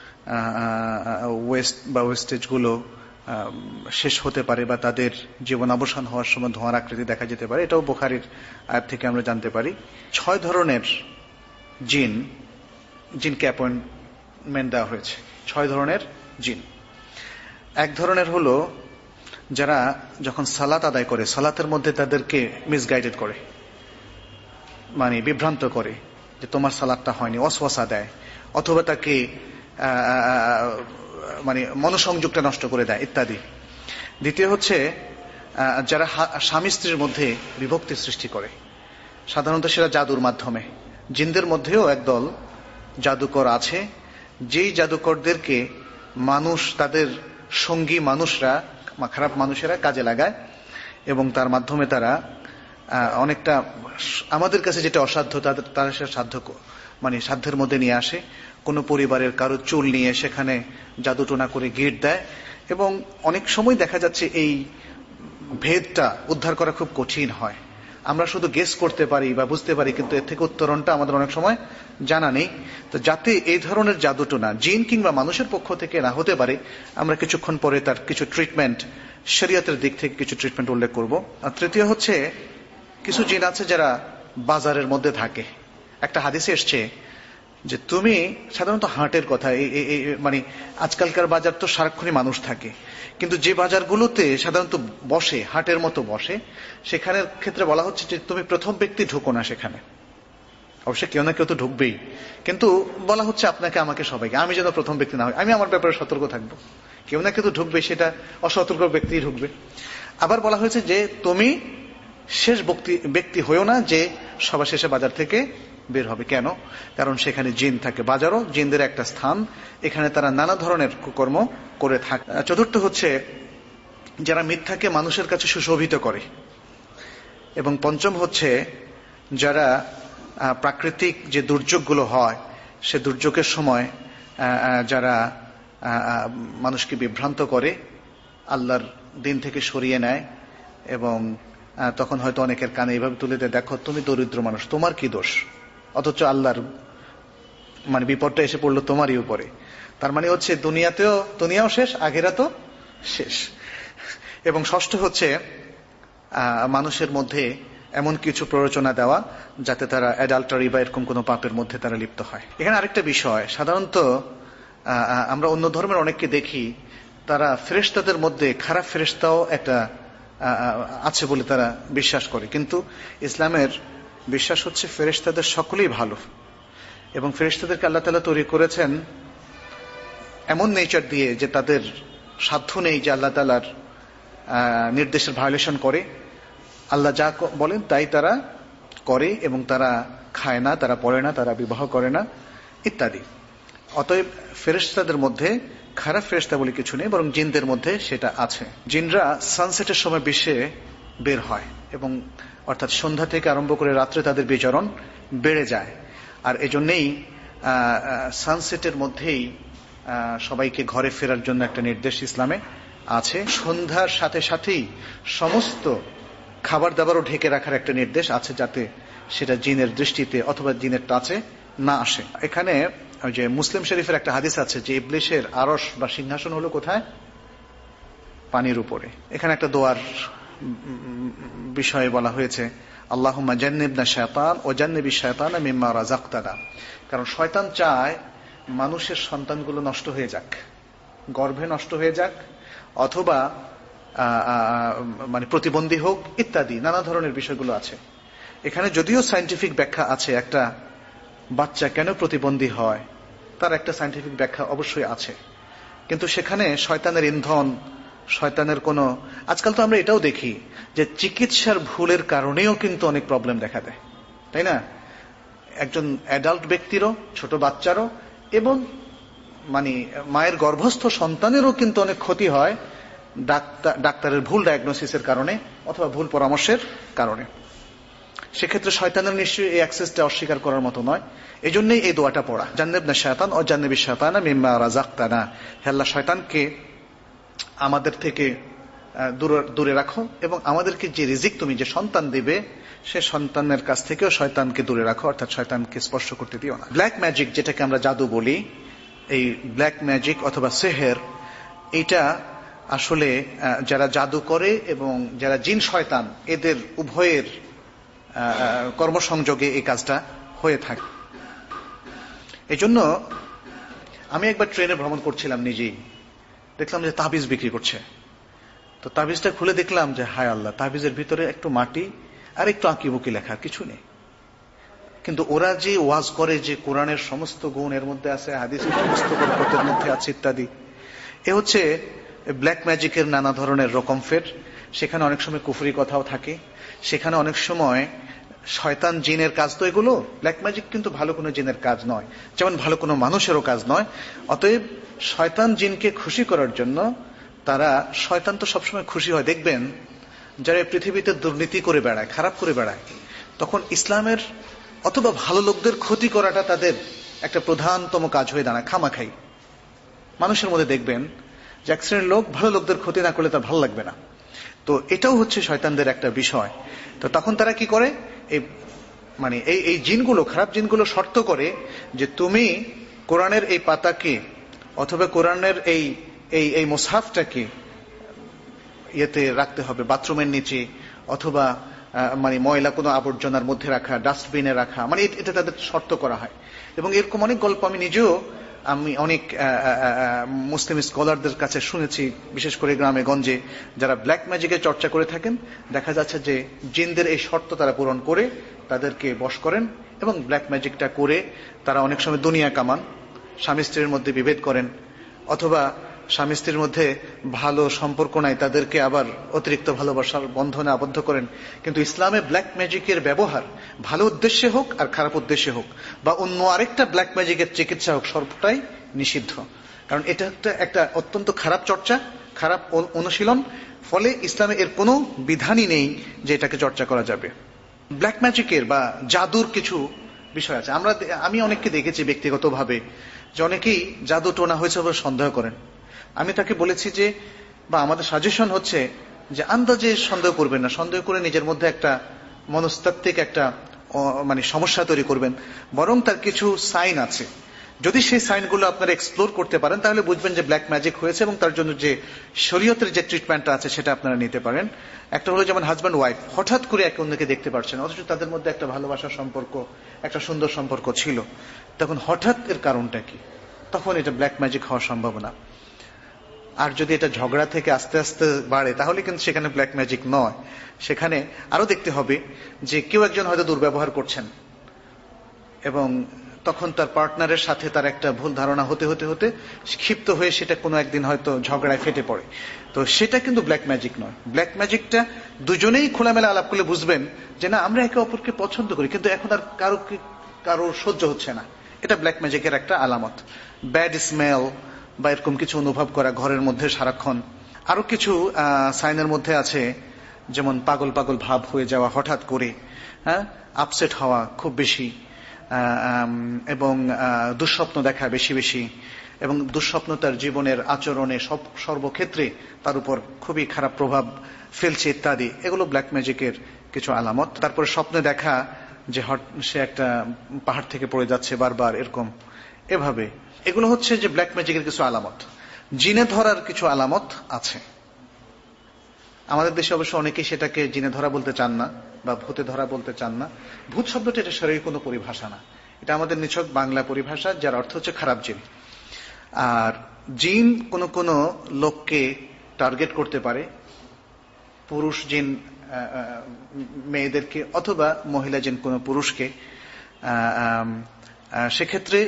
ওয়েস্ট বা ওয়েস্টেজ গুলো শেষ হতে পারে, বা তাদের জীবন অবসান হওয়ার সময় ধোঁয়ার আকৃতি দেখা যেতে পারে, এটাও বুখারীর আয়াত থেকে আমরা জানতে পারি। ছয় ধরনের জিন জিনকে অ্যাপয়েন্টমেন্ট দেওয়া হয়েছে, ছয় ধরনের জিন। এক ধরনের হলো যারা যখন সালাত আদায় করে, সালাতের মধ্যে তাদেরকে মিসগাইডেড করে, মানে বিভ্রান্ত করে, যে তোমার সালাতটা হয়নি, ওয়াসওয়াসা দেয়, অথবা তাকে মানে মনোসংযোগটা নষ্ট করে দেয় ইত্যাদি। দ্বিতীয় হচ্ছে যারা স্বামী স্ত্রীর মধ্যে বিভক্তির সৃষ্টি করে, সাধারণত সেটা জাদুর মাধ্যমে। জিনদের মধ্যেও একদল জাদুকর আছে, যেই জাদুকরদেরকে মানুষ, তাদের সঙ্গী মানুষরা, খারাপ মানুষেরা কাজে লাগায়, এবং তার মাধ্যমে তারা অনেকটা আমাদের কাছে যেটা অসাধ্য তাদের তারা সেটা সাধ্য, মানে সাধ্যের মধ্যে নিয়ে আসে। কোনো পরিবারের কারো চুল নিয়ে সেখানে জাদুটোনা করে গিট দেয়, এবং অনেক সময় দেখা যাচ্ছে এই ভেদটা উদ্ধার করা খুব কঠিন হয়। আমরা শুধু গেস করতে পারি বা বুঝতে পারি, কিন্তু এর থেকে উত্তরণটা আমাদের অনেক সময় জানা নেই। তো যাতে এই ধরনের জাদুটোনা জিন কিংবা মানুষের পক্ষ থেকে না হতে পারে, আমরা কিছুক্ষণ পরে তার কিছু ট্রিটমেন্ট, শরীয়তের দিক থেকে কিছু ট্রিটমেন্ট উল্লেখ করব। আর তৃতীয় হচ্ছে কিছু জিন আছে যারা বাজারের মধ্যে থাকে। একটা হাদিসে এসছে যে তুমি সাধারণত হাটের কথা, মানে আজকালকার বাজার তো সারাক্ষণই মানুষ থাকে, কিন্তু যে বাজারগুলোতে সাধারণত বসে, হাটের মতো বসে, সেখানের ক্ষেত্রে বলা হচ্ছে যে তুমি প্রথম ব্যক্তি ঢুকো না সেখানে, অবশ্যই কেউ না কেউ তো ঢুকবেই, কিন্তু বলা হচ্ছে আপনাকে আমাকে সবাইকে, আমি যেন প্রথম ব্যক্তি না হয়, আমি আমার ব্যাপারে সতর্ক থাকবো। কেউ না কেউ তো ঢুকবে, সেটা অসতর্ক ব্যক্তি ঢুকবে। আবার বলা হয়েছে যে তুমি শেষ ব্যক্তি হয়েও না যে সবার শেষে বাজার থেকে বের হবে। কেন? কারণ সেখানে জিন থাকে। বাজারও জিনদের একটা স্থান, এখানে তারা নানা ধরনের কুকর্ম করে থাকে। চতুর্থ হচ্ছে যারা মিথ্যাকে মানুষের কাছে সুশোভিত করে, এবং পঞ্চম হচ্ছে যারা প্রাকৃতিক যে দুর্যোগগুলো হয় সে দুর্যোগের সময় যারা মানুষকে বিভ্রান্ত করে, আল্লাহর দিন থেকে সরিয়ে নেয়, এবং তখন হয়তো অনেকের কানে এইভাবে তুলে দেয়, দেখো তুমি দরিদ্র মানুষ, তোমার কি দোষ, অথচ আল্লাহর মানে বিপদটা এসে পড়লো তোমারই উপরে। তার মানে হচ্ছে দুনিয়াতেও দুনিয়াও শেষ, আখিরাতও শেষ। এবং ষষ্ঠ হচ্ছে মানুষের মধ্যে এমন কিছু প্ররোচনা দেওয়া যাতে তারা অ্যাডাল্টারি বা এরকম কোনো পাপের মধ্যে তারা লিপ্ত হয়। এখানে আরেকটা বিষয়, সাধারণত আমরা অন্য ধর্মের অনেককে দেখি তারা ফেরেশতাদের মধ্যে খারাপ ফেরেশতাও একটা আছে বলে তারা বিশ্বাস করে, কিন্তু ইসলামের বিশ্বাস হচ্ছে ফেরেশতাদের সকলেই ভালো, এবং ফেরেশতাদেরকে আল্লাহ তাআলা তৈরি করেছেন এমন নেচার দিয়ে যে তাদের সাধ্য নেই যে আল্লাহ তাআলার নির্দেশের ভায়োলেশন করে। আল্লাহ যা বলেন তাই তারা করে, এবং তারা খায় না, তারা পড়ে না, তারা বিবাহ করে না ইত্যাদি। অতএব ফেরেশতাদের মধ্যে খারাপ ফেরেশতা বলে কিছু নেই, বরং জিনদের মধ্যে সেটা আছে। জিনরা সানসেটের সময় বিশ্বে বের হয়, এবং অর্থাৎ সন্ধ্যা থেকে আরম্ভ করে রাত্রে তাদের বিচরণ বেড়ে যায়। আর এজন্যই সানসেটের মধ্যেই সবাইকে ঘরে ফেরার জন্য একটা নির্দেশ ইসলামে আছে। সন্ধ্যার সাথে সাথেই সমস্ত খাবার দাবারও ঢেকে রাখার একটা নির্দেশ আছে, যাতে সেটা জিনের দৃষ্টিতে অথবা জিনের টাচে না আসে। এখানে ওই যে মুসলিম শরীফের একটা হাদিস আছে যে ইবলিসের আরশ বা সিংহাসন হলো কোথায়? পানির উপরে। এখানে একটা দোয়ার বিষয়ে বলা হয়েছে, আল্লাহুম্মা জান্নিবনা শায়তান ও জান্নিবি শায়তানা মিম্মা রাযাকতানা। কারণ শয়তান চায় মানুষের সন্তানগুলো নষ্ট হয়ে যাক, গর্ভে নষ্ট হয়ে যাক, অথবা মানে প্রতিবন্ধী হোক ইত্যাদি নানা ধরনের বিষয়গুলো আছে। এখানে যদিও সায়েন্টিফিক ব্যাখ্যা আছে, একটা বাচ্চা কেন প্রতিবন্ধী হয় তার একটা সায়েন্টিফিক ব্যাখ্যা অবশ্যই আছে, কিন্তু সেখানে শয়তানের ইন্ধন, শয়তানের কোনো, আজকাল তো আমরা এটাও দেখি যে চিকিৎসার ভুলের কারণেও কিন্তু অনেক প্রবলেম দেখা দেয়, তাই না? একজন অ্যাডাল্ট ব্যক্তিরও, ছোট বাচ্চারও, এবং মানে মায়ের গর্ভস্থ সন্তানেরও কিন্তু অনেক ক্ষতি হয় ডাক্তার ডাক্তারের ভুল ডায়াগনোসিসের কারণে অথবা ভুল পরামর্শের কারণে। সেক্ষেত্রে শয়তানের নিশ্চয়ই এই অ্যাক্সেসটা অস্বীকার করার মতো নয়। এই জন্যই এই দোয়াটা পড়া, জান্নিবনা শায়তান ও জান্নিবি শায়তানা মিম্মা রাযাকতানা। হে আল্লাহ, শয়তানকে আমাদের থেকে দূরে রাখো, এবং আমাদেরকে যে রিজিক তুমি যে সন্তান দিবে সে সন্তানের কাছ থেকেও শয়তানকে দূরে রাখো, অর্থাৎ শয়তানকে স্পর্শ করতে দিও না। ব্ল্যাক ম্যাজিক, যেটাকে আমরা জাদু বলি, এই ব্ল্যাক ম্যাজিক অথবা সেহের, এটা আসলে যারা জাদু করে এবং যারা জিন শয়তান এদের উভয়ের কর্মসংযোগে এই কাজটা হয়ে থাকে। এই জন্য আমি একবার ট্রেনে ভ্রমণ করছিলাম, নিজেই দেখলাম যে তাবিজ বিক্রি করছে। তো তাবিজটা খুলে দেখলাম যে হায় আল্লাহ, তাবিজের ভিতরে একটু মাটি আর একটু আঁকিবুকি লেখা, কিছু নেই। কিন্তু ওরা যে ওয়াজ করে যে কোরআনের সমস্ত গুণ এর মধ্যে আছে, হাদিসের সমস্ত বরকতের মধ্যে আছে ইত্যাদি, এ হচ্ছে ব্ল্যাক ম্যাজিকের নানা ধরনের রকম ফের। সেখানে অনেক সময় কুফরি কথাও থাকে, সেখানে অনেক সময় শয়তান জিনের কাজ। তো এগুলো ব্ল্যাক ম্যাজিক কিন্তু ভালো কোনো জিনের কাজ নয়, যেমন ভালো কোনো মানুষেরও কাজ নয়। অতএব শয়তান জিনকে খুশি করার জন্য তারা, শয়তান তো সবসময় খুশি হয়, দেখবেন যারা পৃথিবীতে দুর্নীতি করে বেড়ায়, খারাপ করে বেড়ায়, তখন ইসলামের অথবা ভালো লোকদের ক্ষতি করাটা তাদের একটা প্রধানতম কাজ হয়ে দাঁড়ায়। খামাখাই মানুষের মধ্যে দেখবেন যে এক শ্রেণীর লোক ভালো লোকদের ক্ষতি না করলে তার ভালো লাগবে না। তো এটাও হচ্ছে শয়তানদের একটা বিষয়। তো তখন তারা কি করে, এই মানে এই এই জিনগুলো, খারাপ জিনগুলো শর্ত করে যে তুমি কোরআনের এই পাতাকে অথবা কোরআনের এই এই এই মুসহাফটাকে ইয়েতে রাখতে হবে, বাথরুমের নিচে, অথবা মানে ময়লা কোনো আবর্জনার মধ্যে রাখা, ডাস্টবিনে রাখা, মানে এটা তাদের শর্ত করা হয়। এবং এরকম অনেক গল্প আমি নিজেও আমি অনেক মুসলিম স্কলারদের কাছে শুনেছি, বিশেষ করে গ্রামে গঞ্জে যারা ব্ল্যাক ম্যাজিকের চর্চা করে থাকেন, দেখা যাচ্ছে যে জিনদের এই শর্ত তারা পূরণ করে তাদেরকে বশ করেন এবং ব্ল্যাক ম্যাজিকটা করে তারা অনেক সময় দুনিয়া কামান, স্বামী স্ত্রীর মধ্যে বিভেদ করেন, অথবা স্বামী স্ত্রীর মধ্যে ভালো সম্পর্ক নাই, তাদেরকে আবার অতিরিক্ত ভালোবাসার বন্ধনে আবদ্ধ করেন। কিন্তু ইসলামে ব্ল্যাক ম্যাজিকের ব্যবহার ভালো উদ্দেশ্যে হোক আর খারাপ উদ্দেশ্যে হোক, বা অন্য আরেকটা ব্ল্যাক ম্যাজিকের চিকিৎসা হোক, সবটাই নিষিদ্ধ। কারণ এটা একটা একটা অত্যন্ত খারাপ চর্চা, খারাপ অনুশীলন। ফলে ইসলামে এর কোনো বিধানই নেই যে এটাকে চর্চা করা যাবে। ব্ল্যাক ম্যাজিকের বা জাদুর কিছু বিষয় আছে। আমরা আমি অনেককে দেখেছি ব্যক্তিগতভাবে যে অনেকেই জাদু টোনা হয়েছে বলে সন্দেহ করেন। আমি তাকে বলেছি যে, বা আমাদের সাজেশন হচ্ছে যে আন্দাজে সন্দেহ করবেন না, সন্দেহ করে নিজের মধ্যে একটা মনস্তাত্ত্বিক একটা মানে সমস্যা তৈরি করবেন। বরং তার কিছু সাইন আছে, যদি সেই সাইনগুলো আপনারা এক্সপ্লোর করতে পারেন তাহলে বুঝবেন যে ব্ল্যাক ম্যাজিক হয়েছে, এবং তার জন্য যে শরীয়তের যে ট্রিটমেন্টটা আছে সেটা আপনারা নিতে পারেন। একটা হলো যেমন হাজব্যান্ড ওয়াইফ হঠাৎ করে একে অন্যকে দেখতে পারছেন, অথচ তাদের মধ্যে একটা ভালোবাসার সম্পর্ক, একটা সুন্দর সম্পর্ক ছিল, তখন হঠাৎ এর কারণটা কি? তখন এটা ব্ল্যাক ম্যাজিক হওয়ার সম্ভাবনা। আর যদি এটা ঝগড়া থেকে আস্তে আস্তে বাড়ে তাহলে কিন্তু সেখানে ব্ল্যাক ম্যাজিক নয়। সেখানে আরো দেখতে হবে যে কেউ একজন হয়তো দুর্ব্যবহার করছেন এবং তখন তার পার্টনারের সাথে তার একটা ভুল ধারণা হতে হতে হতে ক্ষিপ্ত হয়ে সেটা কোনো একদিন হয়তো ঝগড়ায় ফেটে পড়ে। তো সেটা কিন্তু ব্ল্যাক ম্যাজিক নয়। ব্ল্যাক ম্যাজিকটা দুজনেই খোলামেলা আলাপ করলে বুঝবেন যে না, আমরা একে অপরকে পছন্দ করি, কিন্তু এখন আর কারো কারো সহ্য হচ্ছে না। এটা ব্ল্যাক ম্যাজিকের একটা আলামত। ব্যাড স্মেল বা এরকম কিছু অনুভব করা ঘরের মধ্যে সারাক্ষণ। আরো কিছু সাইনের মধ্যে আছে, যেমন পাগল পাগল ভাব হয়ে যাওয়া হঠাৎ করে, হ্যাঁ, আপসেট হওয়া খুব বেশি, এবং দুঃস্বপ্ন দেখা বেশি বেশি, এবং দুঃস্বপ্ন তার জীবনের আচরণে সব সর্বক্ষেত্রে তার উপর খুবই খারাপ প্রভাব ফেলছে ইত্যাদি। এগুলো ব্ল্যাক ম্যাজিকের কিছু আলামত। তারপরে স্বপ্নে দেখা যে সে একটা পাহাড় থেকে পড়ে যাচ্ছে বারবার, এরকম এভাবে। এগুলো হচ্ছে যে ব্ল্যাক ম্যাজিকের কিছু আলামত। জিনে ধরার কিছু আলামত আছে। আমাদের দেশে অবশ্য অনেকেই সেটাকে জিনে ধরা বলতে চান না বা ভূতে ধরা বলতে চান না। ভূত শব্দটা এটা শরীরের কোনো পরিভাষা না, এটা আমাদের নিছক বাংলা পরিভাষা, যার অর্থ হচ্ছে খারাপ জিন। আর জিন কোন কোন লোককে টার্গেট করতে পারে, পুরুষ জিন মেয়েদেরকে, অথবা মহিলা জিন কোন পুরুষকে। সেক্ষেত্রে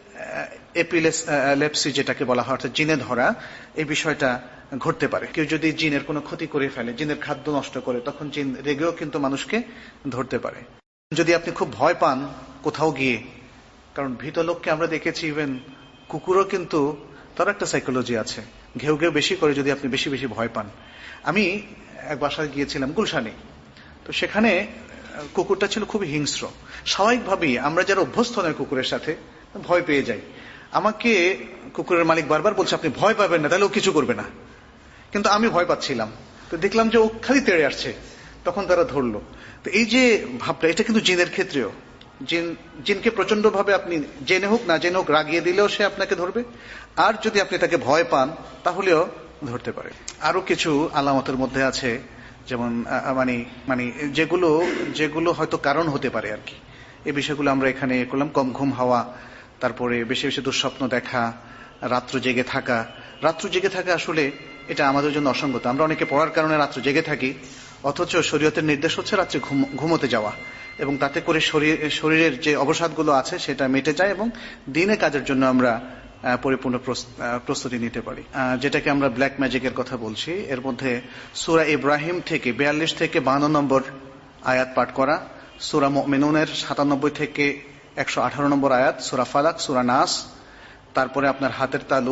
এপিলেপসি যেটাকে বলা হয়, অর্থাৎ জিনে ধরা, এই বিষয়টা ঘটতে পারে। কেউ যদি জিনের কোনো ক্ষতি করে ফেলে, জিনের খাদ্য নষ্ট করে, তখন জিন রেগেও কিন্তু মানুষকে ধরতে পারে। যদি আপনি খুব ভয় পান কোথাও গিয়ে, কারণ ভীত লোককে আমরা দেখেছি, ইভেন কুকুরও কিন্তু তার একটা সাইকোলজি আছে, ঘেউ ঘেউ বেশি করে যদি আপনি বেশি বেশি ভয় পান। আমি এক বাসায় গিয়েছিলাম গুলশানে, তো সেখানে কুকুরটা ছিল খুবই হিংস্র। স্বাভাবিকভাবেই আমরা যারা অভ্যস্ত নয় কুকুরের সাথে, ভয় পেয়ে যাই। আমাকে কুকুরের মালিক বারবার বলছে আপনি ভয় পাবেন না, তাহলে ও কিছু করবে না। কিন্তু আমি ভয় পাচ্ছিলাম, তো দেখলাম যে ও খালি তেড়ে আসছে, তখন তারা ধরলো। তো এই যে ভাবটা, এটা কিন্তু জিনের ক্ষেত্রেও। জিন জিনকে প্রচন্ড ভাবে আপনি জেনে হোক না জেনে হোক রাগিয়ে দিলেও সে আপনাকে ধরবে, আর যদি আপনি তাকে ভয় পান তাহলেও ধরতে পারে। আরো কিছু আলামতের মধ্যে আছে, যেমন মানে মানে যেগুলো যেগুলো হয়তো কারণ হতে পারে আর কি। এই বিষয়গুলো আমরা এখানে করলাম। কম ঘুম হওয়া, তারপরে বেশি বেশি দুঃস্বপ্ন দেখা, রাত্র জেগে থাকা। রাত্র জেগে থাকা আসলে এটা আমাদের জন্য অসঙ্গত। আমরা অনেকে পড়ার কারণে রাত্র জেগে থাকি, অথচ শরীয়তের নির্দেশ হচ্ছে রাত্রে ঘুমোতে যাওয়া, এবং তাতে করে শরীরের যে অবসাদগুলো আছে সেটা মিটে যায়, এবং দিনে কাজের জন্য আমরা পরিপূর্ণ প্রস্তুতি নিতে পারি। যেটাকে আমরা ব্ল্যাক ম্যাজিকের কথা বলছি, এর মধ্যে সূরা ইব্রাহিম থেকে বিয়াল্লিশ থেকে বান্ন নম্বর আয়াত পাঠ করা, সূরা মুমিনুনের সাতানব্বই থেকে একশো আঠারো নম্বর আয়াত, সূরা ফালাক, সূরা নাস, তারপরে আপনার হাতের তালু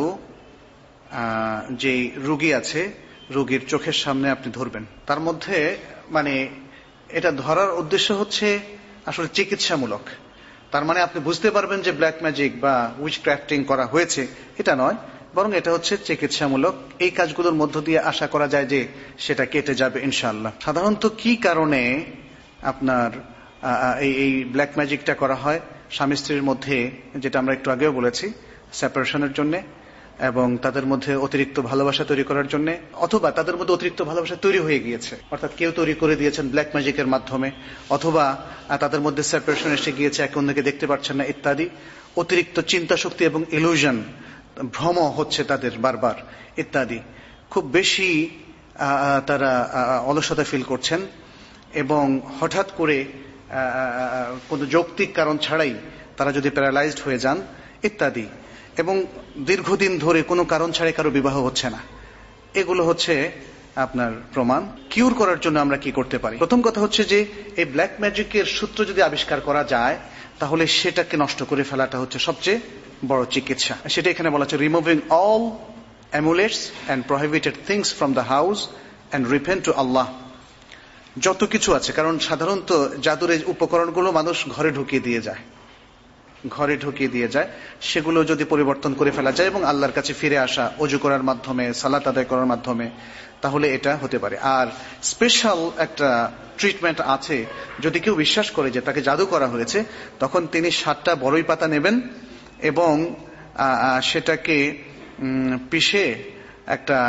যে রোগী আছে রোগীর চোখের সামনে আপনি ধরবেন। তার মধ্যে মানে এটা ধরার উদ্দেশ্য হচ্ছে আসলে চিকিৎসামূলক। তার মানে আপনি বুঝতে পারবেন যে ব্ল্যাক ম্যাজিক বা উইচ ক্রাফটিং করা হয়েছে, এটা নয়, বরং এটা হচ্ছে চিকিৎসামূলক। এই কাজগুলোর মধ্য দিয়ে আশা করা যায় যে সেটা কেটে যাবে ইনশাআল্লাহ। সাধারণত কি কারণে আপনার এই এই ব্ল্যাক ম্যাজিকটা করা হয়? স্বামী স্ত্রীর মধ্যে, যেটা আমরা একটু আগেও বলেছি, সেপারেশনের জন্য, এবং তাদের মধ্যে অতিরিক্ত ভালোবাসা তৈরি করার জন্য, অথবা তাদের মধ্যে অতিরিক্ত ভালোবাসা তৈরি হয়ে গিয়েছে, অর্থাৎ কেউ তৈরি করে দিয়েছেন ব্ল্যাক ম্যাজিকের মাধ্যমে, অথবা তাদের মধ্যে সেপারেশন এসে গিয়েছে, একে অন্যকে দেখতে পাচ্ছেন না ইত্যাদি। অতিরিক্ত চিন্তা শক্তি এবং ইলুশন, ভ্রম হচ্ছে তাদের বারবার ইত্যাদি, খুব বেশি তারা অলসতা ফিল করছেন এবং হঠাৎ করে কোনো যৌক্তিক কারণ ছাড়াই তারা যদি প্যারালাইজড হয়ে যান ইত্যাদি, এবং দীর্ঘদিন ধরে কোনো কারণ ছাড়াই কারো বিবাহ হচ্ছে না, এগুলো হচ্ছে আপনার প্রমাণ। কিউর করার জন্য আমরা কি করতে পারি? প্রথম কথা হচ্ছে যে এই ব্ল্যাক ম্যাজিকের সূত্র যদি আবিষ্কার করা যায় তাহলে সেটাকে নষ্ট করে ফেলাটা হচ্ছে সবচেয়ে বড় চিকিৎসা। সেটা এখানে বলা হচ্ছে removing all amulets and prohibited things from the house and repent to Allah. যত কিছু আছে, কারণ সাধারণত জাদুর উপকরণগুলো মানুষ ঘরে ঢুকিয়ে দিয়ে যায়, ঘরে ঢুকিয়ে দিয়ে যায় সেগুলো যদি পরিবর্তন করে ফেলা যায় এবং আল্লাহর কাছে ফিরে আসা, ওযু করার মাধ্যমে, সালাত আদায় করার মাধ্যমে, তাহলে এটা হতে পারে। আর স্পেশাল একটা ট্রিটমেন্ট আছে, যদি কেউ বিশ্বাস করে যে তাকে জাদু করা হয়েছে, তখন তিনি সাতটা বড়ই পাতা নেবেন এবং সেটাকে পিষে একটা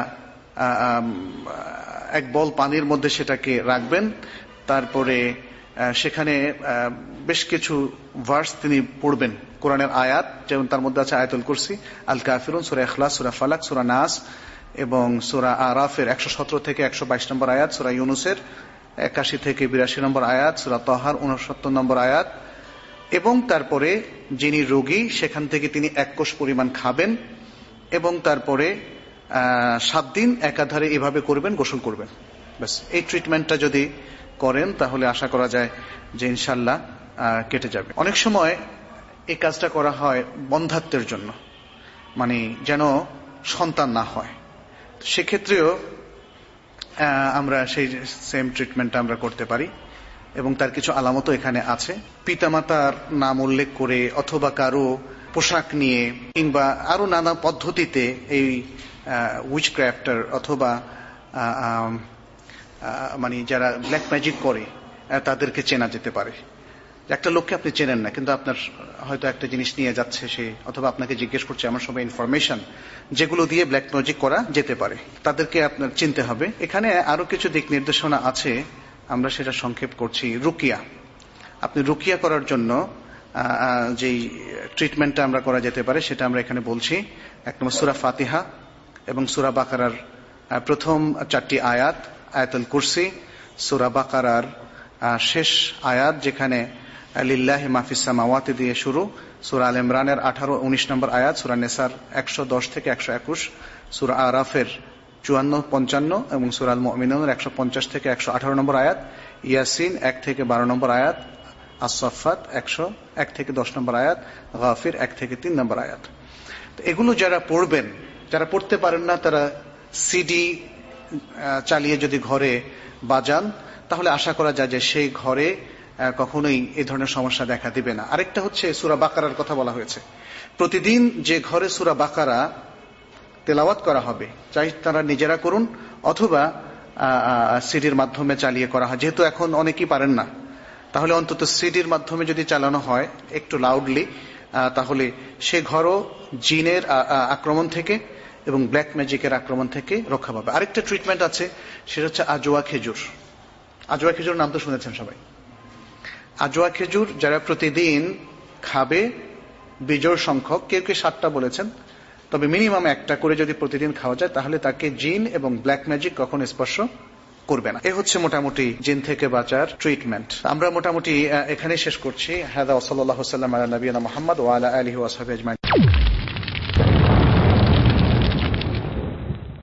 এক বল পানির মধ্যে সেটাকে রাখবেন, তারপরে সেখানে বেশ কিছু ভার্স তিনি পড়বেন, কোরআনের আয়াত, যেমন তার মধ্যে আছে আয়াতুল কুরসি, আল কাফিরুন, সূরা ইখলাস, সূরা ফালাক, সূরা নাস এবং সূরা আরাফের একশো সতেরো থেকে একশো বাইশ নম্বর আয়াত, সূরা ইউনুসের একাশি থেকে বিরাশি নম্বর আয়াত, সূরা তাহার উনসত্তর নম্বর আয়াত, এবং তারপরে যিনি রোগী সেখান থেকে তিনি এক কোষ পরিমাণ খাবেন এবং তারপরে সাত দিন একাধারে এভাবে করবেন, গোসল করবেন। ব্যাস, এই ট্রিটমেন্টটা যদি করেন তাহলে আশা করা যায় যে ইনশাল্লাহ কেটে যাবে। অনেক সময় এই কাজটা করা হয় বন্ধ্যাত্বের জন্য, মানে যেন সন্তান না হয়, সেক্ষেত্রেও আমরা সেই সেম ট্রিটমেন্টটা আমরা করতে পারি এবং তার কিছু আলামতও এখানে আছে। পিতামাতার নাম উল্লেখ করে অথবা কারো পোশাক নিয়ে কিংবা আরো নানা পদ্ধতিতে এই উইচক্রাফটার অথবা মানে যারা ব্ল্যাক ম্যাজিক করে তাদেরকে চেনা যেতে পারে। একটা লোককে আপনি চেনেন না, কিন্তু আপনার হয়তো একটা জিনিস নিয়ে যাচ্ছে সে, অথবা আপনাকে জিজ্ঞেস করছে, আমার সবাই ইনফরমেশন যেগুলো দিয়ে ব্ল্যাক ম্যাজিক করা যেতে পারে, তাদেরকে আপনার চিনতে হবে। এখানে আরো কিছু দিক নির্দেশনা আছে, আমরা সেটা সংক্ষেপ করছি। রুকিয়া, আপনি রুকিয়া করার জন্য যেই ট্রিটমেন্টটা আমরা করা যেতে পারে সেটা আমরা এখানে বলছি। এক নম্বর সূরা ফাতিহা এবং সূরা বাকারার প্রথম চারটি আয়াত, আয়াতুল কুরসি, সূরা বাকারার শেষ আয়াত যেখানে লিল্লাহি মা ফিস সামাওয়াতি দিয়ে শুরু, সূরা আল ইমরানের আঠারো উনিশ নম্বর আয়াত, সূরা নিসার একশো দশ থেকে একশো একুশ, সূরা আরাফের চুয়ান্ন পঞ্চান্ন এবং সূরা আল মুমিনুনের একশো পঞ্চাশ থেকে একশো আঠারো নম্বর আয়াত, ইয়াসিন এক থেকে বারো নম্বর আয়াত, আস-সাফফাত একশো এক থেকে দশ নম্বর আয়াত, গাফির এক থেকে তিন নম্বর আয়াত। তো এগুলো যারা পড়বেন, যারা পড়তে পারেন না, তারা সিডি চালিয়ে যদি ঘরে বাজান তাহলে আশা করা যায় যে সেই ঘরে কখনোই এই ধরনের সমস্যা দেখা দিবে না। আরেকটা হচ্ছে সূরা বাকারার কথা বলা হয়েছে। প্রতিদিন যে ঘরে সূরা বাকারা তেলাওয়াত করা হবে, চাই তারা নিজেরা করুন অথবা সিডির মাধ্যমে চালিয়ে করা হয়, যেহেতু এখন অনেকেই পারেন না, তাহলে অন্তত সিডির মাধ্যমে যদি চালানো হয় একটু লাউডলি, তাহলে সে ঘরও জিনের আক্রমণ থেকে এবং ব্ল্যাক ম্যাজিকের আক্রমণ থেকে রক্ষা পাবে। আরেকটা ট্রিটমেন্ট আছে, সেটা হচ্ছে আজওয়া খেজুর। আজওয়া খেজুর নাম তো শুনেছেন সবাই। আজওয়া খেজুর যারা প্রতিদিন খাবে, বিজোড় সংখ্যক, কেউ কেউ সাতটা বলেছেন, তবে মিনিমাম একটা করে যদি প্রতিদিন খাওয়া যায় তাহলে তাকে জিন এবং ব্ল্যাক ম্যাজিক কখনো স্পর্শ করবে না। এ হচ্ছে মোটামুটি জিন থেকে বাঁচার ট্রিটমেন্ট। আমরা মোটামুটি এখানে শেষ করছি। হাদা ওয়া সাল্লাল্লাহু আলা নবিয়িনা মুহাম্মদ ওয়া আলা আলিহি ওয়া সাহবিহি আজমাইন।